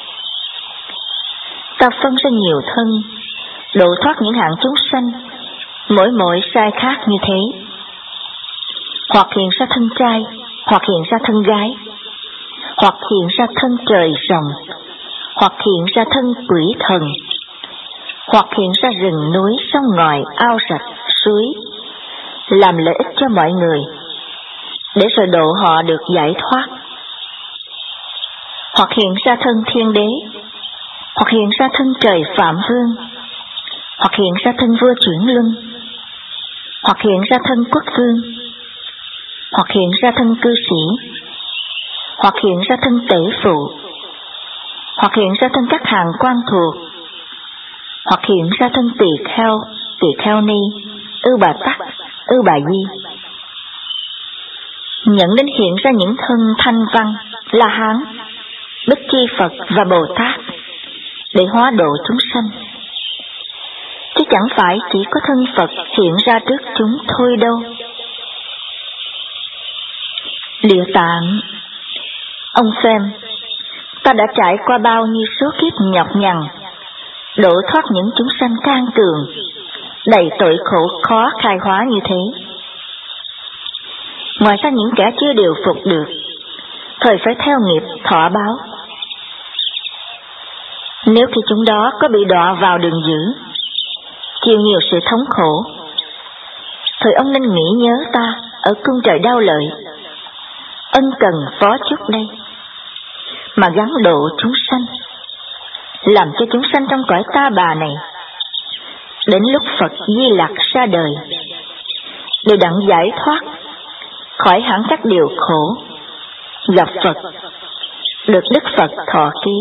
Ta phân ra nhiều thân, độ thoát những hạng chúng sanh, mỗi mỗi sai khác như thế, hoặc hiện ra thân trai, hoặc hiện ra thân gái, hoặc hiện ra thân trời rồng, hoặc hiện ra thân quỷ thần, hoặc hiện ra rừng núi, sông ngòi, ao rạch, suối, làm lợi ích cho mọi người, để rồi độ họ được giải thoát. Hoặc hiện ra thân thiên đế, hoặc hiện ra thân trời Phạm Vương, hoặc hiện ra thân vua chuyển luân, hoặc hiện ra thân quốc vương, hoặc hiện ra thân cư sĩ, hoặc hiện ra thân tể phụ, hoặc hiện ra thân các hàng quan thuộc, hoặc hiện ra thân tỳ kheo, tỳ kheo ni, ưu bà tắc, ưu bà di. Nhận đến hiện ra những thân Thanh Văn, La Hán, Bích Chi Phật và Bồ Tát để hóa độ chúng sanh, chứ chẳng phải chỉ có thân Phật hiện ra trước chúng thôi đâu. Địa Tạng, ông xem, ta đã trải qua bao nhiêu số kiếp nhọc nhằn, độ thoát những chúng sanh can cường, đầy tội khổ khó khai hóa như thế. Ngoài ra những kẻ chưa điều phục được, thời phải theo nghiệp thọ báo. Nếu khi chúng đó có bị đọa vào đường dữ, chịu nhiều sự thống khổ, thời ông nên nghĩ nhớ ta ở cung trời Đao Lợi, ân cần phó chúc đây, mà gắng độ chúng sanh, làm cho chúng sanh trong cõi ta bà này, đến lúc Phật Di Lặc ra đời, đều đặng giải thoát khỏi hẳn các điều khổ, gặp Phật, được Đức Phật thọ ký.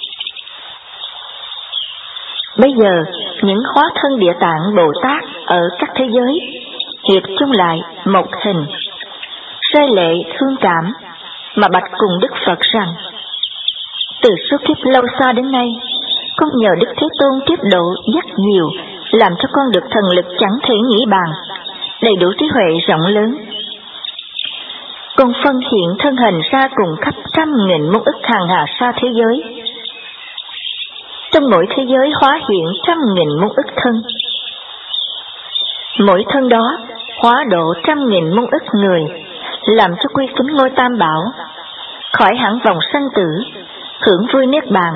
Bây giờ, những hóa thân Địa Tạng Bồ Tát ở các thế giới hiệp chung lại một hình, rơi lệ thương cảm mà bạch cùng Đức Phật rằng: từ số kiếp lâu xa đến nay, con nhờ Đức Thế Tôn tiếp độ dắt dìu, làm cho con được thần lực chẳng thể nghĩ bàn, đầy đủ trí huệ rộng lớn. Con phân hiện thân hình ra cùng khắp trăm nghìn muôn ức hàng hà sa thế giới. Trong mỗi thế giới hóa hiện trăm nghìn muôn ức thân. Mỗi thân đó hóa độ trăm nghìn muôn ức người, làm cho quy kính ngôi Tam Bảo, khỏi hẳn vòng sanh tử, hưởng vui niết bàn.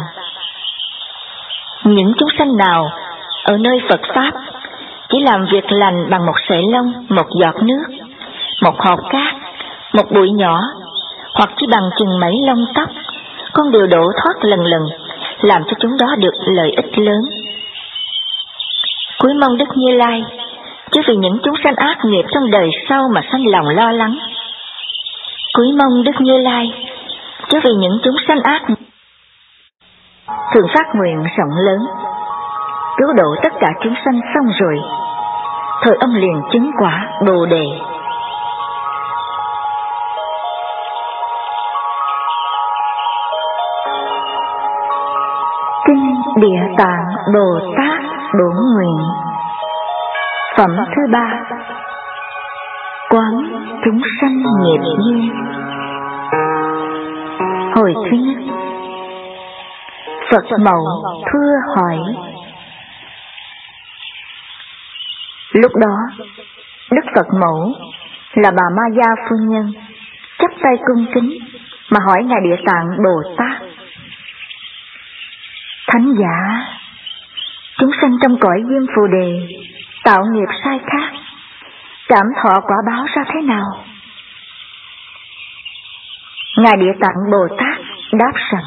Những chúng sanh nào ở nơi Phật Pháp chỉ làm việc lành bằng một sợi lông, một giọt nước, một hột cát, một bụi nhỏ, hoặc chỉ bằng chừng mấy lông tóc, con đều đổ thoát lần lần, làm cho chúng đó được lợi ích lớn. Cúi mong Đức Như Lai, chứ vì những chúng sanh ác nghiệp trong đời sau mà sanh lòng lo lắng. Cúi mong Đức Như Lai, chứ vì những chúng sanh ác thường phát nguyện rộng lớn, cứu độ tất cả chúng sanh xong rồi, thời ông liền chứng quả Bồ Đề. Kinh Địa Tạng Bồ Tát Bổn Nguyện. Phẩm thứ ba. Quán chúng sanh nghiệp duyên. Hồi thứ nhất. Phật Mậu thưa hỏi. Lúc đó, Đức Phật Mẫu là bà Ma Gia phu nhân chắp tay cung kính mà hỏi Ngài Địa Tạng Bồ Tát: Thánh giả, chúng sanh trong cõi Diêm Phù Đề tạo nghiệp sai khác, cảm thọ quả báo ra thế nào? Ngài Địa Tạng Bồ Tát đáp rằng: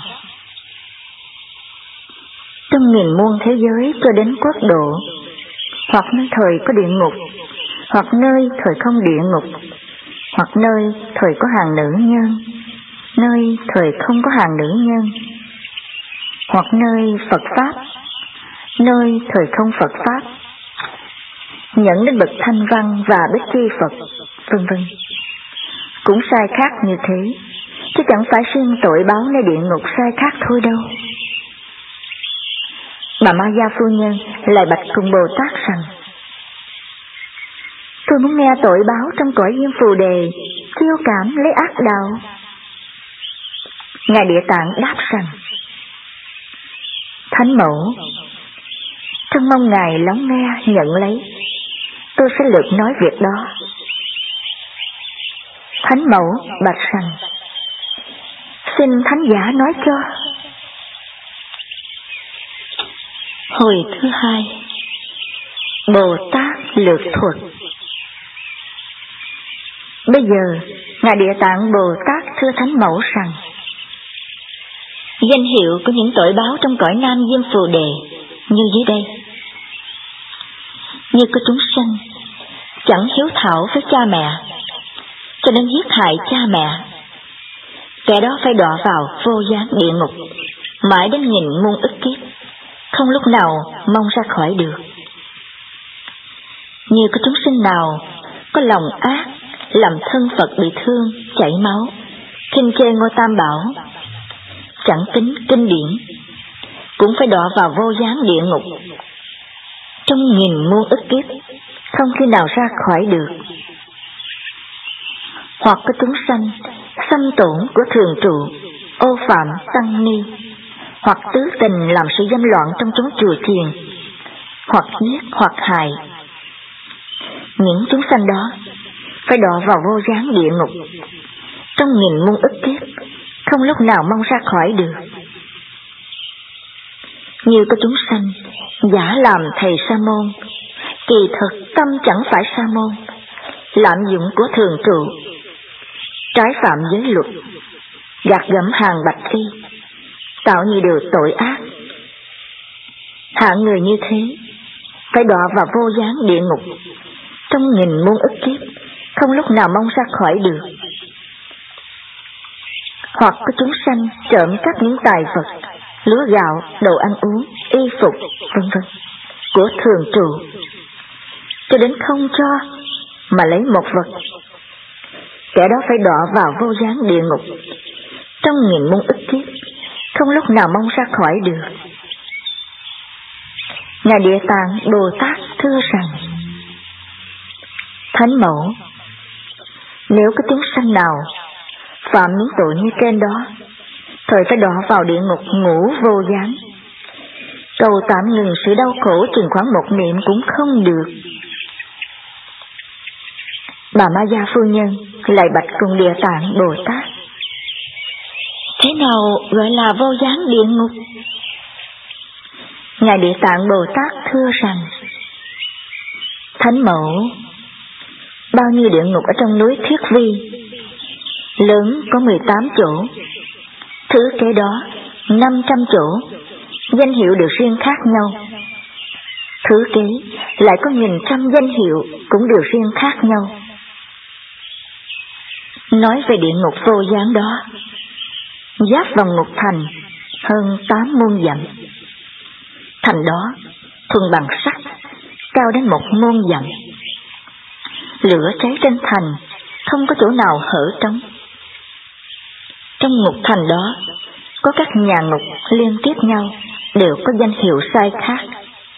trong nghìn muôn thế giới cho đến quốc độ, hoặc nơi thời có địa ngục, hoặc nơi thời không địa ngục, hoặc nơi thời có hàng nữ nhân, nơi thời không có hàng nữ nhân, hoặc nơi Phật Pháp, nơi thời không Phật Pháp, nhận đến bậc thanh văn và bích chi Phật, vân vân, cũng sai khác như thế, chứ chẳng phải riêng tội báo nơi địa ngục sai khác thôi đâu. Bà Ma Gia phu nhân lại bạch cùng Bồ Tát rằng: tôi muốn nghe tội báo trong cõi Diêm Phù Đề, chiêu cảm lấy ác đạo. Ngài Địa Tạng đáp rằng: Thánh Mẫu, trông mong Ngài lắng nghe nhận lấy, tôi sẽ lược nói việc đó. Thánh Mẫu bạch rằng: xin Thánh giả nói cho. Hồi thứ hai. Bồ Tát lược thuật. Bây giờ, Ngài Địa Tạng Bồ Tát thưa Thánh Mẫu rằng: danh hiệu của những tội báo trong cõi Nam Diêm Phù Đề như dưới đây. Như có chúng sanh chẳng hiếu thảo với cha mẹ, cho nên giết hại cha mẹ, kẻ đó phải đọa vào vô gián địa ngục, mãi đến nghìn muôn ức kiếp, không lúc nào mong ra khỏi được. Như có chúng sinh nào có lòng ác, làm thân Phật bị thương, chảy máu, khinh chê Ngôi Tam Bảo, chẳng tính kinh điển, cũng phải đọa vào vô gián địa ngục, trong nghìn muôn ức kiếp, không khi nào ra khỏi được. Hoặc có chúng sanh xâm tổn của thường trụ, ô phạm tăng ni, hoặc tứ tình làm sự dâm loạn trong chốn chùa chiền, hoặc giết hoặc hại. Những chúng sanh đó phải đọa vào vô gián địa ngục, trong nghìn muôn ức kiếp, không lúc nào mong ra khỏi được. Như có chúng sanh giả làm thầy sa môn, kỳ thực tâm chẳng phải sa môn, lạm dụng của thường trụ, trái phạm giới luật, gạt gẫm hàng bạch thi, tạo nhiều điều tội ác. Hạng người như thế phải đọa vào vô gián địa ngục, trong nghìn muôn ức kiếp, không lúc nào mong ra khỏi được. Hoặc có chúng sanh trộm cắp những tài vật, lúa gạo, đồ ăn uống, y phục, vân vân của thường trụ, cho đến không cho mà lấy một vật, kẻ đó phải đọa vào vô gián địa ngục, trong nghìn muôn ức kiếp, không lúc nào mong ra khỏi được. Ngài Địa Tạng Bồ Tát thưa rằng: Thánh Mẫu, nếu có chúng sanh nào phạm những tội như trên đó, thời phải đọa vào địa ngục ngũ vô gián, cầu tạm ngừng sự đau khổ chừng khoảng một niệm cũng không được. Bà Ma Gia phu nhân lại bạch cùng Địa Tạng Bồ Tát: thế nào gọi là vô gián địa ngục? Ngài Địa Tạng Bồ Tát thưa rằng: Thánh Mẫu, bao nhiêu địa ngục ở trong núi Thiết Vi, lớn có mười tám chỗ, Thứ kế đó, năm trăm chỗ, danh hiệu đều riêng khác nhau. Thứ kế lại có nghìn trăm danh hiệu cũng đều riêng khác nhau. Nói về địa ngục vô gián đó, giáp vào ngục thành hơn tám muôn dặm. Thành đó thuần bằng sắt, cao đến một muôn dặm. Lửa cháy trên thành, không có chỗ nào hở trống. Trong ngục thành đó, có các nhà ngục liên tiếp nhau, đều có danh hiệu sai khác.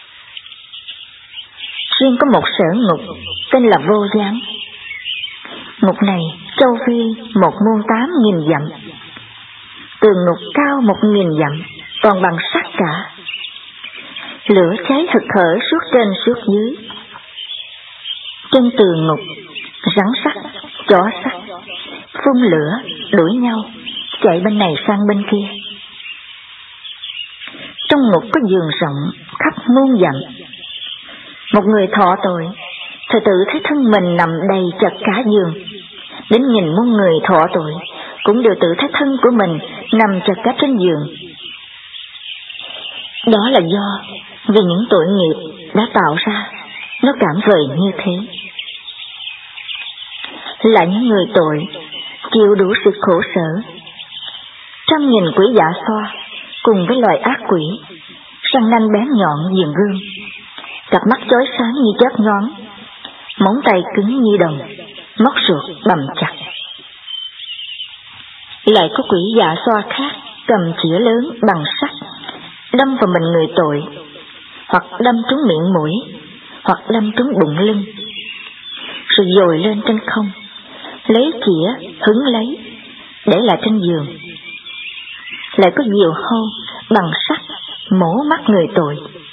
Riêng có một sở ngục tên là Vô Gián. Ngục này châu phi một muôn tám nghìn dặm, tường ngục cao một nghìn dặm, toàn bằng sắt cả. Lửa cháy hực hở suốt trên suốt dưới. Trên tường ngục, rắn sắt, chó sắt, phun lửa, đuổi nhau, chạy bên này sang bên kia. Trong ngục có giường rộng khắp muôn dặm. Một người thọ tội, thời tự thấy thân mình nằm đầy chật cả giường. Đến nghìn muôn người thọ tội, cũng đều tự thấy thân của mình nằm chật cả trên giường. Đó là do vì những tội nghiệp đã tạo ra, nó cảm vời như thế. Là những người tội, chịu đủ sự khổ sở. Trăm nghìn quỷ dạ xoa, cùng với loài ác quỷ, răng nanh bén nhọn giường gương, cặp mắt chói sáng như chớp nhoáng, móng tay cứng như đồng, móc ruột bầm chặt. Lại có quỷ dạ xoa khác cầm chĩa lớn bằng sắt, đâm vào mình người tội, hoặc đâm trúng miệng mũi, hoặc đâm trúng bụng lưng, rồi dồi lên trên không, lấy chĩa hứng lấy, để lại trên giường. Lại có diều hâu bằng sắt mổ mắt người tội.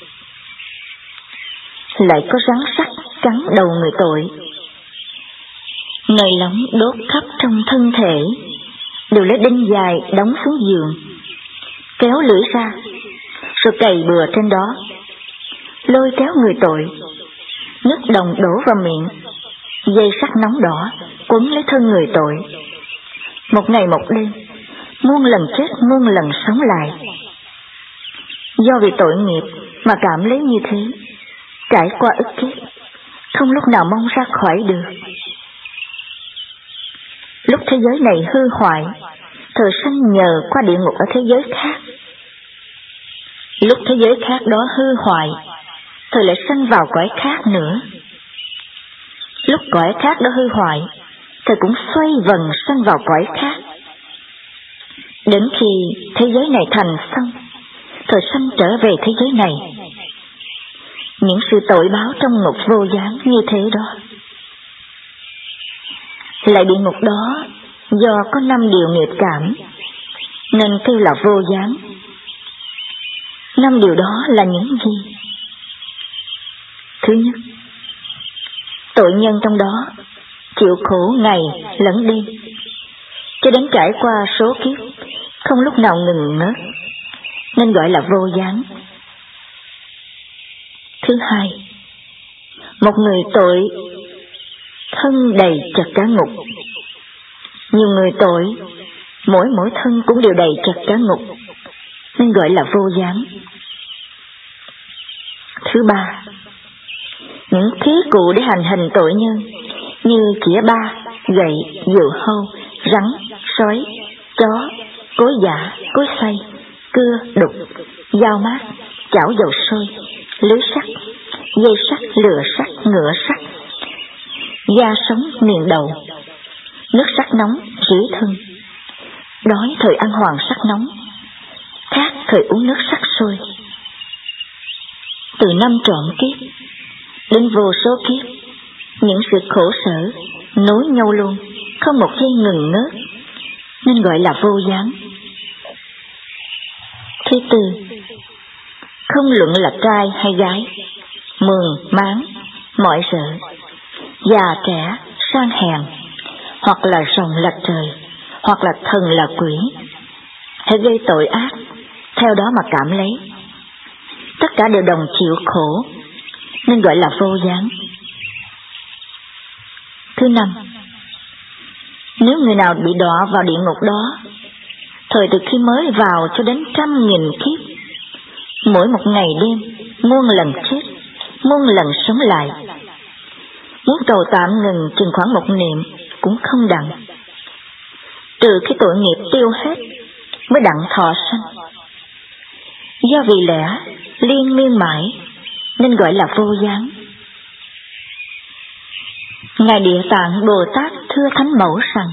Lại có rắn sắt cắn đầu người tội. Nồi lóng đốt khắp trong thân thể, đều lấy đinh dài đóng xuống giường, kéo lưỡi ra, rồi cày bừa trên đó, lôi kéo người tội, nước đồng đổ vào miệng, dây sắt nóng đỏ quấn lấy thân người tội. Một ngày một đêm, muôn lần chết muôn lần sống lại. Do vì tội nghiệp mà cảm lấy như thế, trải qua ức kiếp, không lúc nào mong ra khỏi được. Lúc thế giới này hư hoại, thời sanh nhờ qua địa ngục ở thế giới khác. Lúc thế giới khác đó hư hoại, thời lại sanh vào cõi khác nữa. Lúc cõi khác đó hư hoại, thời cũng xoay vần sanh vào cõi khác. Đến khi thế giới này thành xong, thời sanh trở về thế giới này. Những sự tội báo trong ngục vô gián như thế đó. Lại địa ngục đó do có năm điều nghiệp cảm, nên kêu là vô gián. Năm điều đó là những gì? Thứ nhất, tội nhân trong đó chịu khổ ngày lẫn đêm, cho đến trải qua số kiếp, không lúc nào ngừng ngớt, nên gọi là vô gián. Thứ hai, một người tội thân đầy chật cả ngục. Nhiều người tội, mỗi mỗi thân cũng đều đầy chật cả ngục, nên gọi là vô gián. Thứ ba, những khí cụ để hành hình tội nhân như chĩa ba, gậy, diều hâu, rắn, sói, chó, cối giả, cối xay, cưa, đục, dao mát, chảo dầu sôi, lưới sắt, dây sắt, lửa sắt, ngựa sắt, da sống miền đầu, nước sắt nóng rỉ thân, đói thời ăn hoàng sắt nóng, khát thời uống nước sắt sôi. Từ năm trọn kiếp đến vô số kiếp, những sự khổ sở nối nhau luôn, không một giây ngừng ngớt, nên gọi là vô gián. Thứ tư, không luận là trai hay gái, mường, máng, mọi sự, già trẻ, sang hèn, hoặc là rồng là trời, hoặc là thần là quỷ, hãy gây tội ác, theo đó mà cảm lấy. Tất cả đều đồng chịu khổ, nên gọi là vô gián. Thứ năm, nếu người nào bị đọa vào địa ngục đó, thời từ khi mới vào cho đến trăm nghìn kiếp, mỗi một ngày đêm, muôn lần chết, muôn lần sống lại. Muốn cầu tạm ngừng chừng khoảng một niệm cũng không đặng, trừ khi tội nghiệp tiêu hết mới đặng thọ sanh. Do vì lẽ liên miên mãi nên gọi là vô gián. Ngài Địa Tạng Bồ Tát thưa Thánh Mẫu rằng,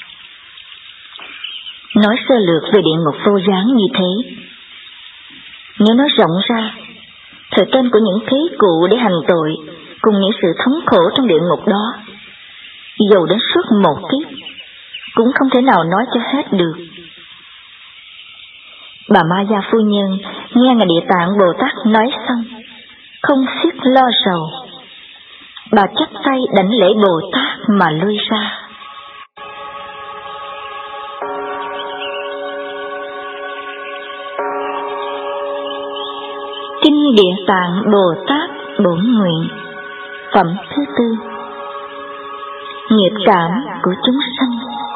nói sơ lược về địa ngục vô gián như thế, nếu nói rộng ra, thời tên của những thế cụ để hành tội cùng những sự thống khổ trong địa ngục đó, dầu đến suốt một kiếp cũng không thể nào nói cho hết được. Bà Ma Gia phu nhân nghe Ngài Địa Tạng Bồ Tát nói xong, không xiết lo sầu, bà chắp tay đảnh lễ Bồ Tát mà lui ra. Kinh Địa Tạng Bồ Tát Bổn Nguyện, phẩm thứ tư. Nghiệp cảm của chúng sanh.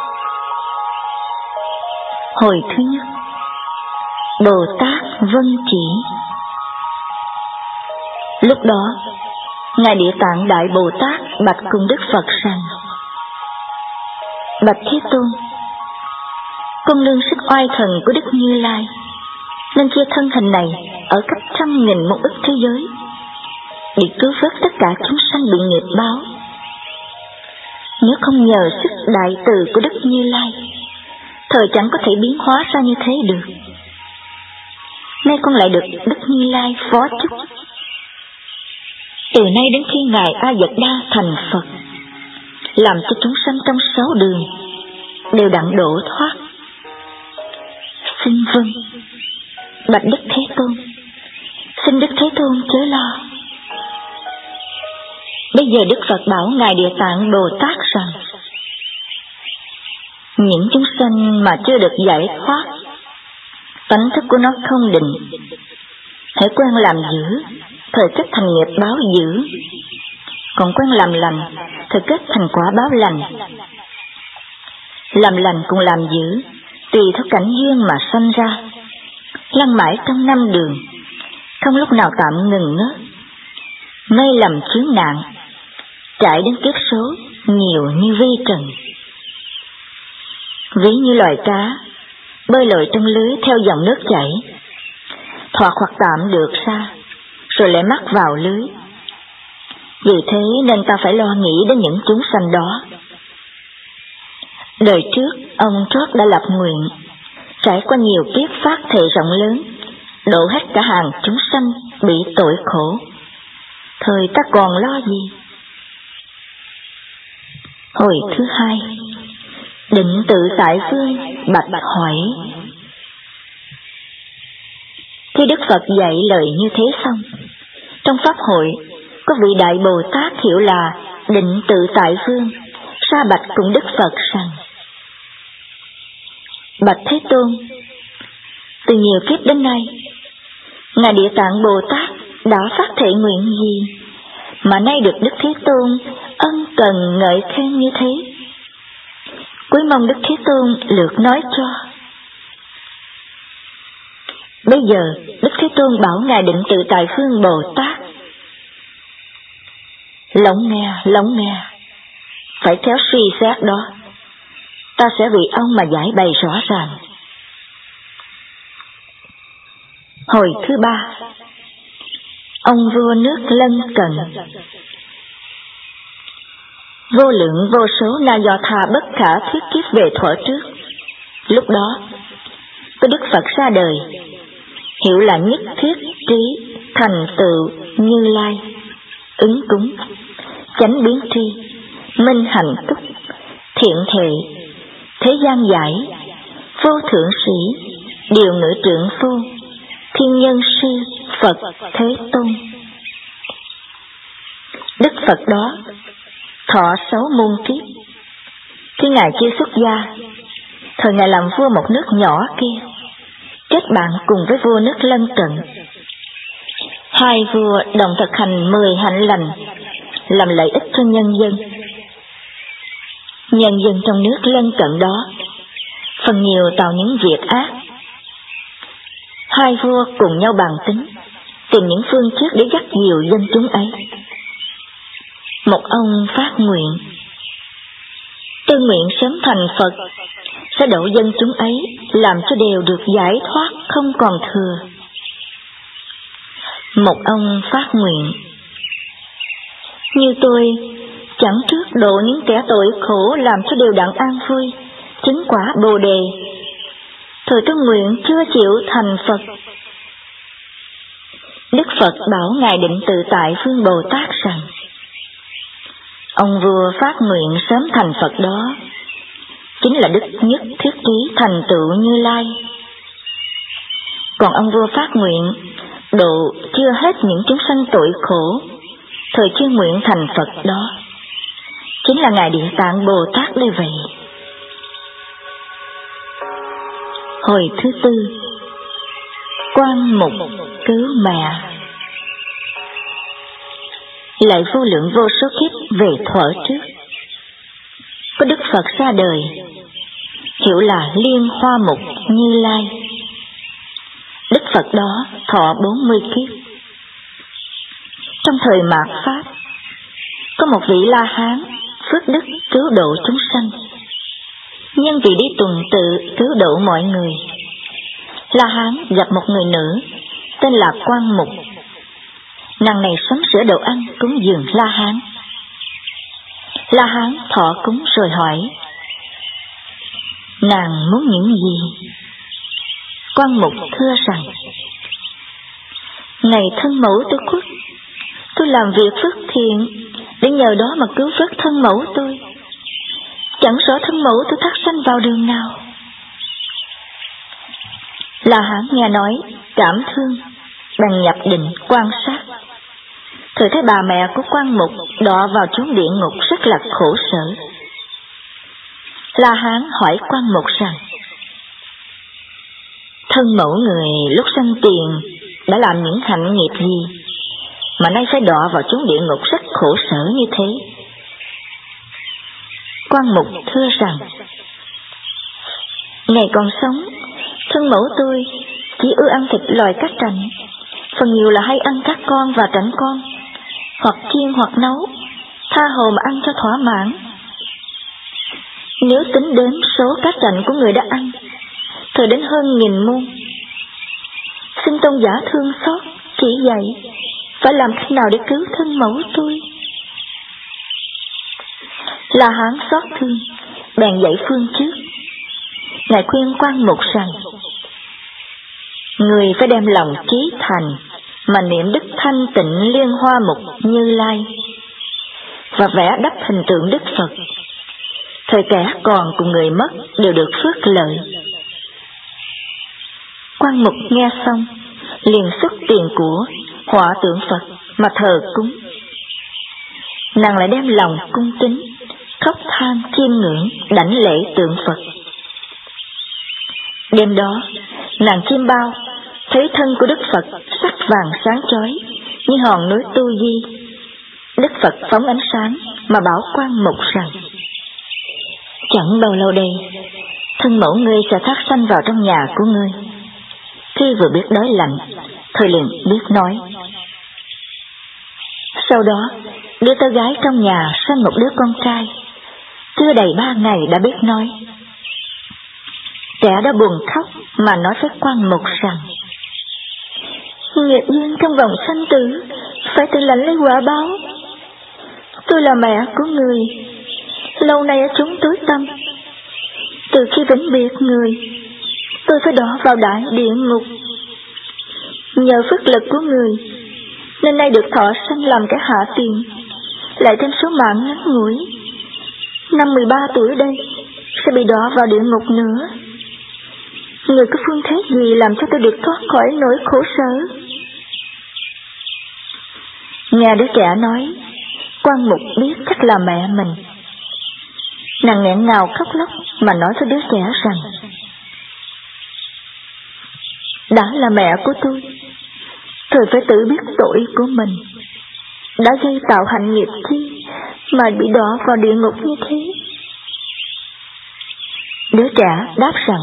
Hồi thứ nhất. Bồ Tát vân chỉ. Lúc đó, Ngài Địa Tạng Đại Bồ Tát bạch cùng Đức Phật rằng: Bạch Thế Tôn, con lương sức oai thần của Đức Như Lai nên chia thân hình này ở cách trăm nghìn một ức thế giới để cứu vớt tất cả chúng sanh bị nghiệp báo. Nếu không nhờ sức đại từ của Đức Như Lai, thời chẳng có thể biến hóa ra như thế được. Nay con lại được Đức Như Lai phó chúc. Từ nay đến khi Ngài A Dật Đa thành Phật, làm cho chúng sanh trong sáu đường đều đặng độ thoát. Xin vâng. Bạch Đức Thế Tôn, xin Đức Thế Tôn chớ lo. Bây giờ Đức Phật bảo Ngài Địa Tạng Bồ Tát rằng: những chúng sanh mà chưa được giải thoát, tánh thức của nó không định, hãy quen làm dữ, thời kết thành nghiệp báo dữ. Còn quen làm lành, thời kết thành quả báo lành. Làm lành cùng làm dữ, tùy theo cảnh duyên mà sanh ra, lăn mãi trong năm đường, không lúc nào tạm ngừng ngớt. Mê lầm chướng nạn, trải đến kiếp số nhiều như vi trần. Ví như loài cá bơi lội trong lưới theo dòng nước chảy, thoạt hoặc tạm được ra, rồi lại mắc vào lưới. Vì thế nên ta phải lo nghĩ đến những chúng sanh đó. Đời trước ông trót đã lập nguyện, trải qua nhiều kiếp phát thệ rộng lớn, độ hết cả hàng chúng sanh bị tội khổ. Thời ta còn lo gì? Hồi thứ hai. Định tự tại phương bạch hỏi. Khi Đức Phật dạy lời như thế xong, trong pháp hội có vị Đại Bồ Tát hiệu là Định Tự Tại Vương ra bạch cùng Đức Phật rằng: Bạch Thế Tôn, từ nhiều kiếp đến nay, Ngài Địa Tạng Bồ Tát đã phát thệ nguyện gì mà nay được Đức Thế Tôn ân cần ngợi khen như thế? Cuối mong Đức Thế Tôn lược nói cho. Bây giờ Đức Thế Tôn bảo Ngài Định Tự Tại Phương Bồ Tát: Lắng nghe, lắng nghe, phải khéo suy xét đó, ta sẽ vì ông mà giải bày rõ ràng. Hồi thứ ba. Ông vua nước lân cận. Vô lượng vô số Na Do Tha bất khả thuyết kiếp về thuở trước, lúc đó có Đức Phật ra đời, hiệu là Nhất Thiết Trí Thành Tựu Như Lai, ứng cúng, chánh biến tri, minh hạnh túc, thiện thệ, thế gian giải, vô thượng sĩ, điều ngự trượng phu, thiên nhân sư, Phật Thế Tôn. Đức Phật đó thọ sáu muôn kiếp. Khi Ngài chưa xuất gia, thời Ngài làm vua một nước nhỏ kia, kết bạn cùng với vua nước lân cận. Hai vua đồng thực hành mười hạnh lành, làm lợi ích cho nhân dân. Nhân dân trong nước lân cận đó phần nhiều tạo những việc ác. Hai vua cùng nhau bàn tính, tìm những phương trước để dắt dìu dân chúng ấy. Một ông phát nguyện: tôi nguyện sớm thành Phật, sẽ độ dân chúng ấy, làm cho đều được giải thoát không còn thừa. Một ông phát nguyện: như tôi chẳng trước độ những kẻ tội khổ, làm cho đều đặng an vui, chứng quả Bồ đề, thời tôi nguyện chưa chịu thành Phật. Đức Phật bảo ngài Định Tự Tại Phương Bồ Tát rằng: ông vua phát nguyện sớm thành Phật đó chính là đức nhất thiết trí thành tựu Như Lai. Còn ông vua phát nguyện độ chưa hết những chúng sanh tội khổ, thời chưa nguyện thành Phật đó chính là ngài Địa Tạng Bồ Tát đây vậy. Hồi thứ tư, Quan Mục cứu mẹ. Lại vô lượng vô số kiếp về thuở trước, có Đức Phật ra đời, hiệu là Liên Hoa Mục Như Lai. Đức Phật đó thọ bốn mươi kiếp. Trong thời mạt Pháp, có một vị La Hán phước đức cứu độ chúng sanh. Nhưng vì đi tuần tự cứu độ mọi người, La Hán gặp một người nữ tên là Quan Mục. Nàng này sắm sửa đồ ăn cúng dường La Hán. La Hán thọ cúng rồi hỏi: nàng muốn những gì? Quan Mục thưa rằng: này thân mẫu tôi khuất, tôi làm việc phước thiện để nhờ đó mà cứu vớt thân mẫu tôi. Chẳng rõ thân mẫu tôi thắt sanh vào đường nào. La Hán nghe nói cảm thương, bèn nhập định quan sát. Thời thấy bà mẹ của Quan Mục đọa vào chốn địa ngục rất là khổ sở. La Hán hỏi Quan Mục rằng: thân mẫu người lúc sanh tiền đã làm những hạnh nghiệp gì mà nay phải đọa vào chốn địa ngục rất khổ sở như thế? Quan Mục thưa rằng: ngày còn sống, thân mẫu tôi chỉ ưa ăn thịt loài cá trành, phần nhiều là hay ăn các con và trảnh con, hoặc chiên hoặc nấu, tha hồ mà ăn cho thỏa mãn. Nếu tính đến số cá trành của người đã ăn, thời đến hơn nghìn muôn. Xin tôn giả thương xót chỉ dạy phải làm thế nào để cứu thân mẫu tôi. La Hán xót thương, bèn dạy phương trước. Ngài khuyên Quan Mục rằng: người phải đem lòng trí thành mà niệm đức thanh tịnh Liên Hoa Mục Như Lai, và vẽ đắp hình tượng Đức Phật. Thời kẻ còn cùng người mất đều được phước lợi. Quan Mục nghe xong, liền xuất tiền của họa tượng Phật mà thờ cúng. Nàng lại đem lòng cung kính, khóc than chiêm ngưỡng đảnh lễ tượng Phật. Đêm đó, nàng chiêm bao thấy thân của Đức Phật sắc vàng sáng chói như hòn núi Tu Di. Đức Phật phóng ánh sáng mà bảo Quan Mục rằng: chẳng bao lâu đây, thân mẫu ngươi sẽ thác sanh vào trong nhà của ngươi. Khi vừa biết đói lạnh, thời liền biết nói. Sau đó, đứa tớ gái trong nhà sinh một đứa con trai, chưa đầy ba ngày đã biết nói. Trẻ đã buồn khóc mà nói với Quan Mục rằng: nghiệp duyên trong vòng sanh tử, phải tự lãnh lấy quả báo. Tôi là mẹ của người, lâu nay ở chốn tối tăm. Từ khi vĩnh biệt người, tôi phải đọa vào đại địa ngục. Nhờ phước lực của người, nên nay được thọ sanh làm cái hạ tiền, lại thêm số mạng ngắn ngủi. Năm mười ba tuổi đây, sẽ bị đọa vào địa ngục nữa. Người có phương thế gì làm cho tôi được thoát khỏi nỗi khổ sở? Nghe đứa trẻ nói, Quan Mục biết chắc là mẹ mình. Nàng nghẹn ngào khóc lóc mà nói với đứa trẻ rằng: đã là mẹ của tôi, tôi phải tự biết tội của mình, đã gây tạo hạnh nghiệp chi mà bị đọa vào địa ngục như thế. Đứa trẻ đáp rằng: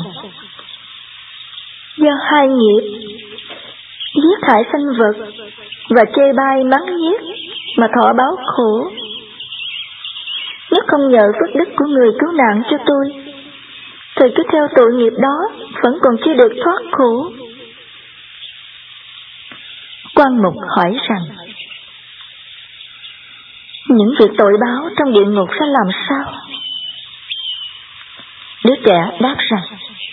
do hai nghiệp, giết hại sanh vật và chê bai mắng nhiếc mà thọ báo khổ. Nếu không nhờ phước đức của người cứu nạn cho tôi, thì cứ theo tội nghiệp đó vẫn còn chưa được thoát khổ. Quan Mục hỏi rằng: những việc tội báo trong địa ngục sẽ làm sao? Đứa trẻ đáp rằng: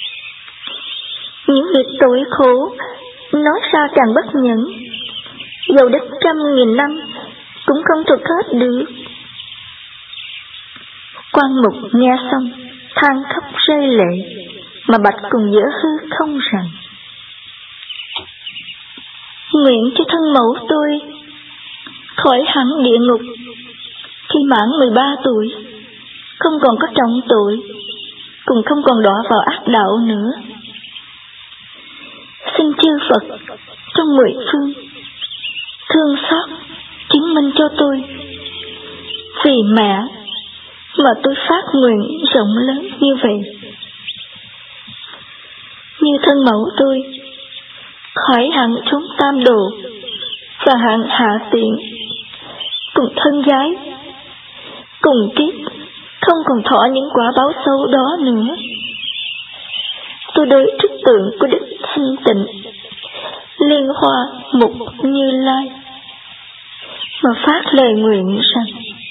những việc tội khổ nói ra càng bất nhẫn, dầu đất trăm nghìn năm cũng không thuật hết được. Quan Mục nghe xong than khóc rơi lệ, mà bạch cùng giữa hư không rằng: nguyện cho thân mẫu tôi khỏi hẳn địa ngục khi mãn mười ba tuổi, không còn có trọng tội, cũng không còn đọa vào ác đạo nữa. Xin chư Phật trong mười phương thương xót chứng minh cho tôi, vì mẹ mà tôi phát nguyện rộng lớn như vậy. Như thân mẫu tôi khỏi hẳn trốn tam đồ và hạng hạ tiện, cùng thân gái cùng kiếp không còn thọ những quả báo xấu đó nữa. Tôi đối trước tượng của Đức Thanh Tịnh Liên Hoa Mục Như Lai mà phát lời nguyện rằng: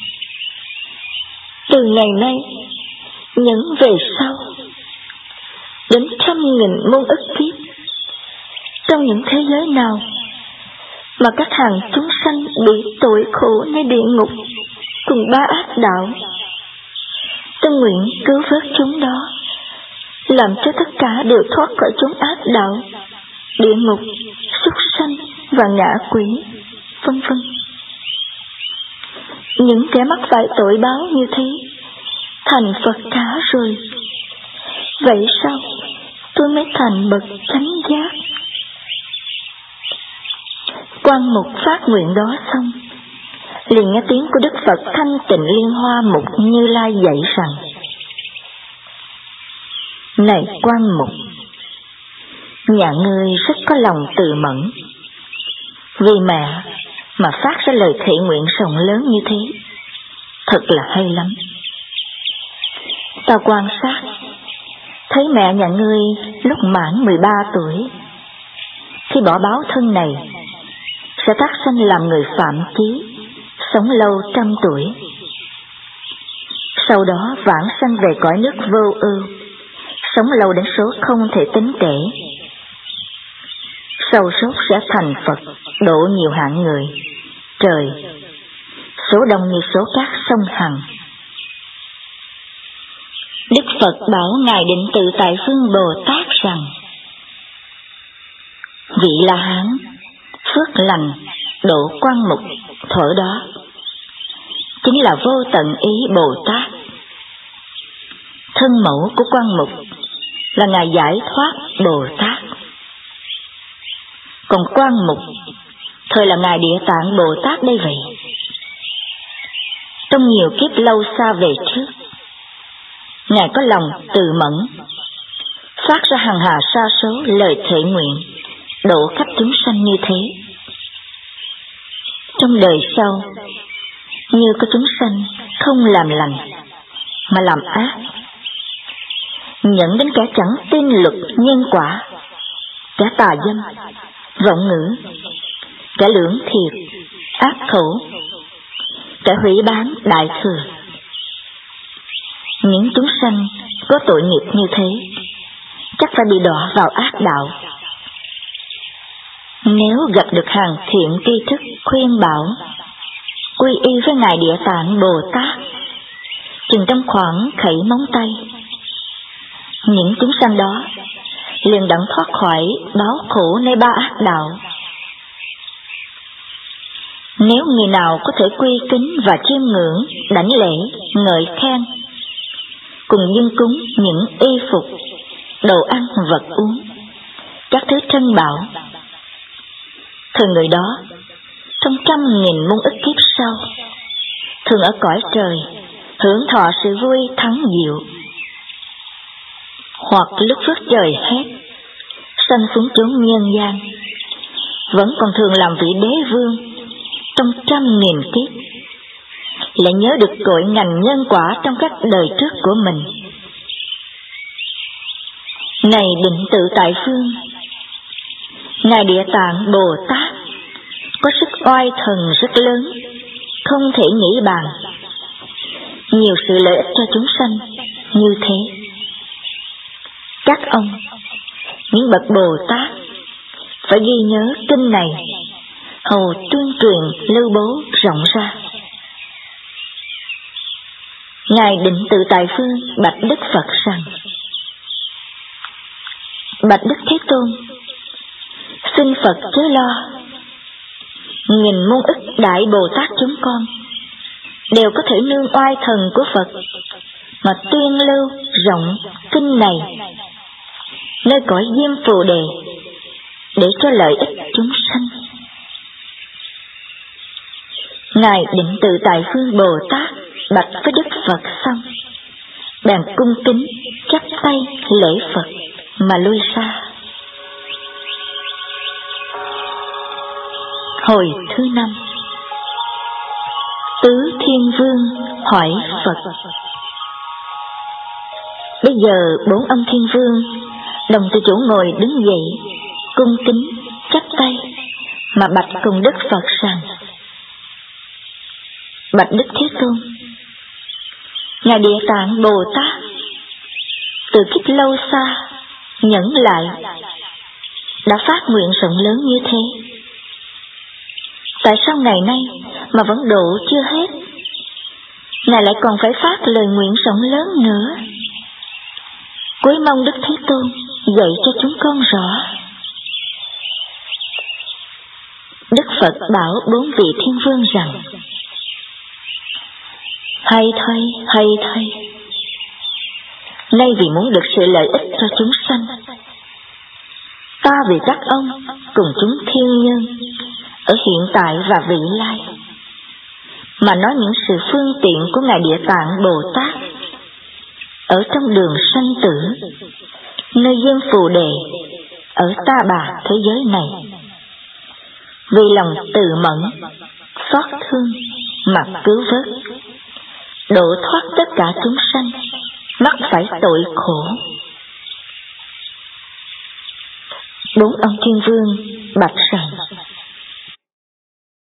từ ngày nay những về sau đến trăm nghìn muôn ức kiếp, trong những thế giới nào mà các hàng chúng sanh bị tội khổ nơi địa ngục cùng ba ác đạo, tôi nguyện cứu vớt chúng đó, làm cho tất cả đều thoát khỏi chúng ác đạo, địa ngục, súc sanh và ngạ quỷ, vân vân. Những kẻ mắc phải tội báo như thế thành Phật cả rồi, vậy sao tôi mới thành bậc chánh giác? Quan Mục phát nguyện đó xong, liền nghe tiếng của Đức Phật Thanh Tịnh Liên Hoa Mục Như Lai dạy rằng: này Quan Mục, nhà ngươi rất có lòng từ mẫn, vì mẹ mà phát ra lời thệ nguyện rộng lớn như thế, thật là hay lắm. Ta quan sát thấy mẹ nhà ngươi lúc mãn mười ba tuổi, khi bỏ báo thân này sẽ tác sanh làm người phạm chí, sống lâu trăm tuổi. Sau đó vãng sanh về cõi nước vô ưu, sống lâu đến số không thể tính kể. Sau sốt sẽ thành Phật, độ nhiều hạng người, trời, số đông như số cát sông Hằng. Đức Phật bảo Ngài Định Tự Tại Phương Bồ Tát rằng: vị La Hán phước lành độ Quan Mục thuở đó chính là vô tận ý Bồ Tát. Thân mẫu của Quan Mục là Ngài Giải Thoát Bồ Tát, còn Quan Mục thời là Ngài Địa Tạng Bồ Tát đây vậy. Trong nhiều kiếp lâu xa về trước, Ngài có lòng từ mẫn, phát ra hằng hà sa số lời thệ nguyện độ khắp chúng sanh như thế. Trong đời sau, như có chúng sanh không làm lành mà làm ác, dẫn đến kẻ chẳng tin luật nhân quả, kẻ tà dâm, vọng ngữ, kẻ lưỡng thiệt, ác khẩu, kẻ hủy bán đại thừa. Những chúng sanh có tội nghiệp như thế chắc phải bị đọa vào ác đạo. Nếu gặp được hàng thiện tri thức khuyên bảo, quy y với Ngài Địa Tạng Bồ Tát, chừng trong khoảng khẩy móng tay, những chúng sanh đó liền đặng thoát khỏi báo khổ nơi ba ác đạo. Nếu người nào có thể quy kính và chiêm ngưỡng, đảnh lễ, ngợi khen, cùng dâng cúng những y phục, đồ ăn, vật uống, các thứ trân bảo, thì người đó trong trăm nghìn muôn ức kiếp sau thường ở cõi trời hưởng thọ sự vui thắng diệu. hoặc lúc phước trời hét, sanh xuống chốn nhân gian, vẫn còn thường làm vị đế vương trong trăm nghìn kiếp, lại nhớ được cội ngành nhân quả trong các đời trước của mình. Ngày Định Tự Tại Phương, Ngài Địa Tạng Bồ Tát có sức oai thần rất lớn, không thể nghĩ bàn, nhiều sự lợi ích cho chúng sanh như thế. Các ông, những bậc Bồ Tát, phải ghi nhớ kinh này, hầu tuyên truyền lưu bố rộng ra. Ngài Định Tự Tại Phương bạch Đức Phật rằng: Bạch Đức Thế Tôn, xin Phật chớ lo, nghìn muôn ức đại Bồ Tát chúng con đều có thể nương oai thần của Phật mà tuyên lưu rộng kinh này nơi cõi Diêm Phù Đề để cho lợi ích chúng sanh. Ngài Định Tự Tại Phương Bồ Tát bạch với Đức Phật xong, bèn cung kính chắp tay lễ Phật mà lui xa. Hồi thứ năm. Tứ Thiên Vương hỏi Phật. Bây giờ bốn ông Thiên Vương đồng từ chỗ ngồi đứng dậy, cung kính chắp tay mà bạch cùng Đức Phật rằng: Bạch Đức Thế Tôn, Ngài Địa Tạng Bồ Tát từ kiếp lâu xa nhẫn lại đã phát nguyện rộng lớn như thế. Tại sao ngày nay mà vẫn độ chưa hết, Ngài lại còn phải phát lời nguyện rộng lớn nữa? Cuối mong Đức Thế Tôn dạy cho chúng con rõ. Đức Phật bảo bốn vị Thiên Vương rằng: Hay thay, hay thay, nay vì muốn được sự lợi ích cho chúng sanh, ta vì các ông cùng chúng thiên nhân ở hiện tại và vị lai mà nói những sự phương tiện của Ngài Địa Tạng Bồ Tát ở trong đường sanh tử, nơi Diêm Phù Đề, ở Ta Bà thế giới này, vì lòng từ mẫn, xót thương mà cứu vớt, độ thoát tất cả chúng sanh mắc phải tội khổ. Bốn ông Thiên Vương bạch rằng: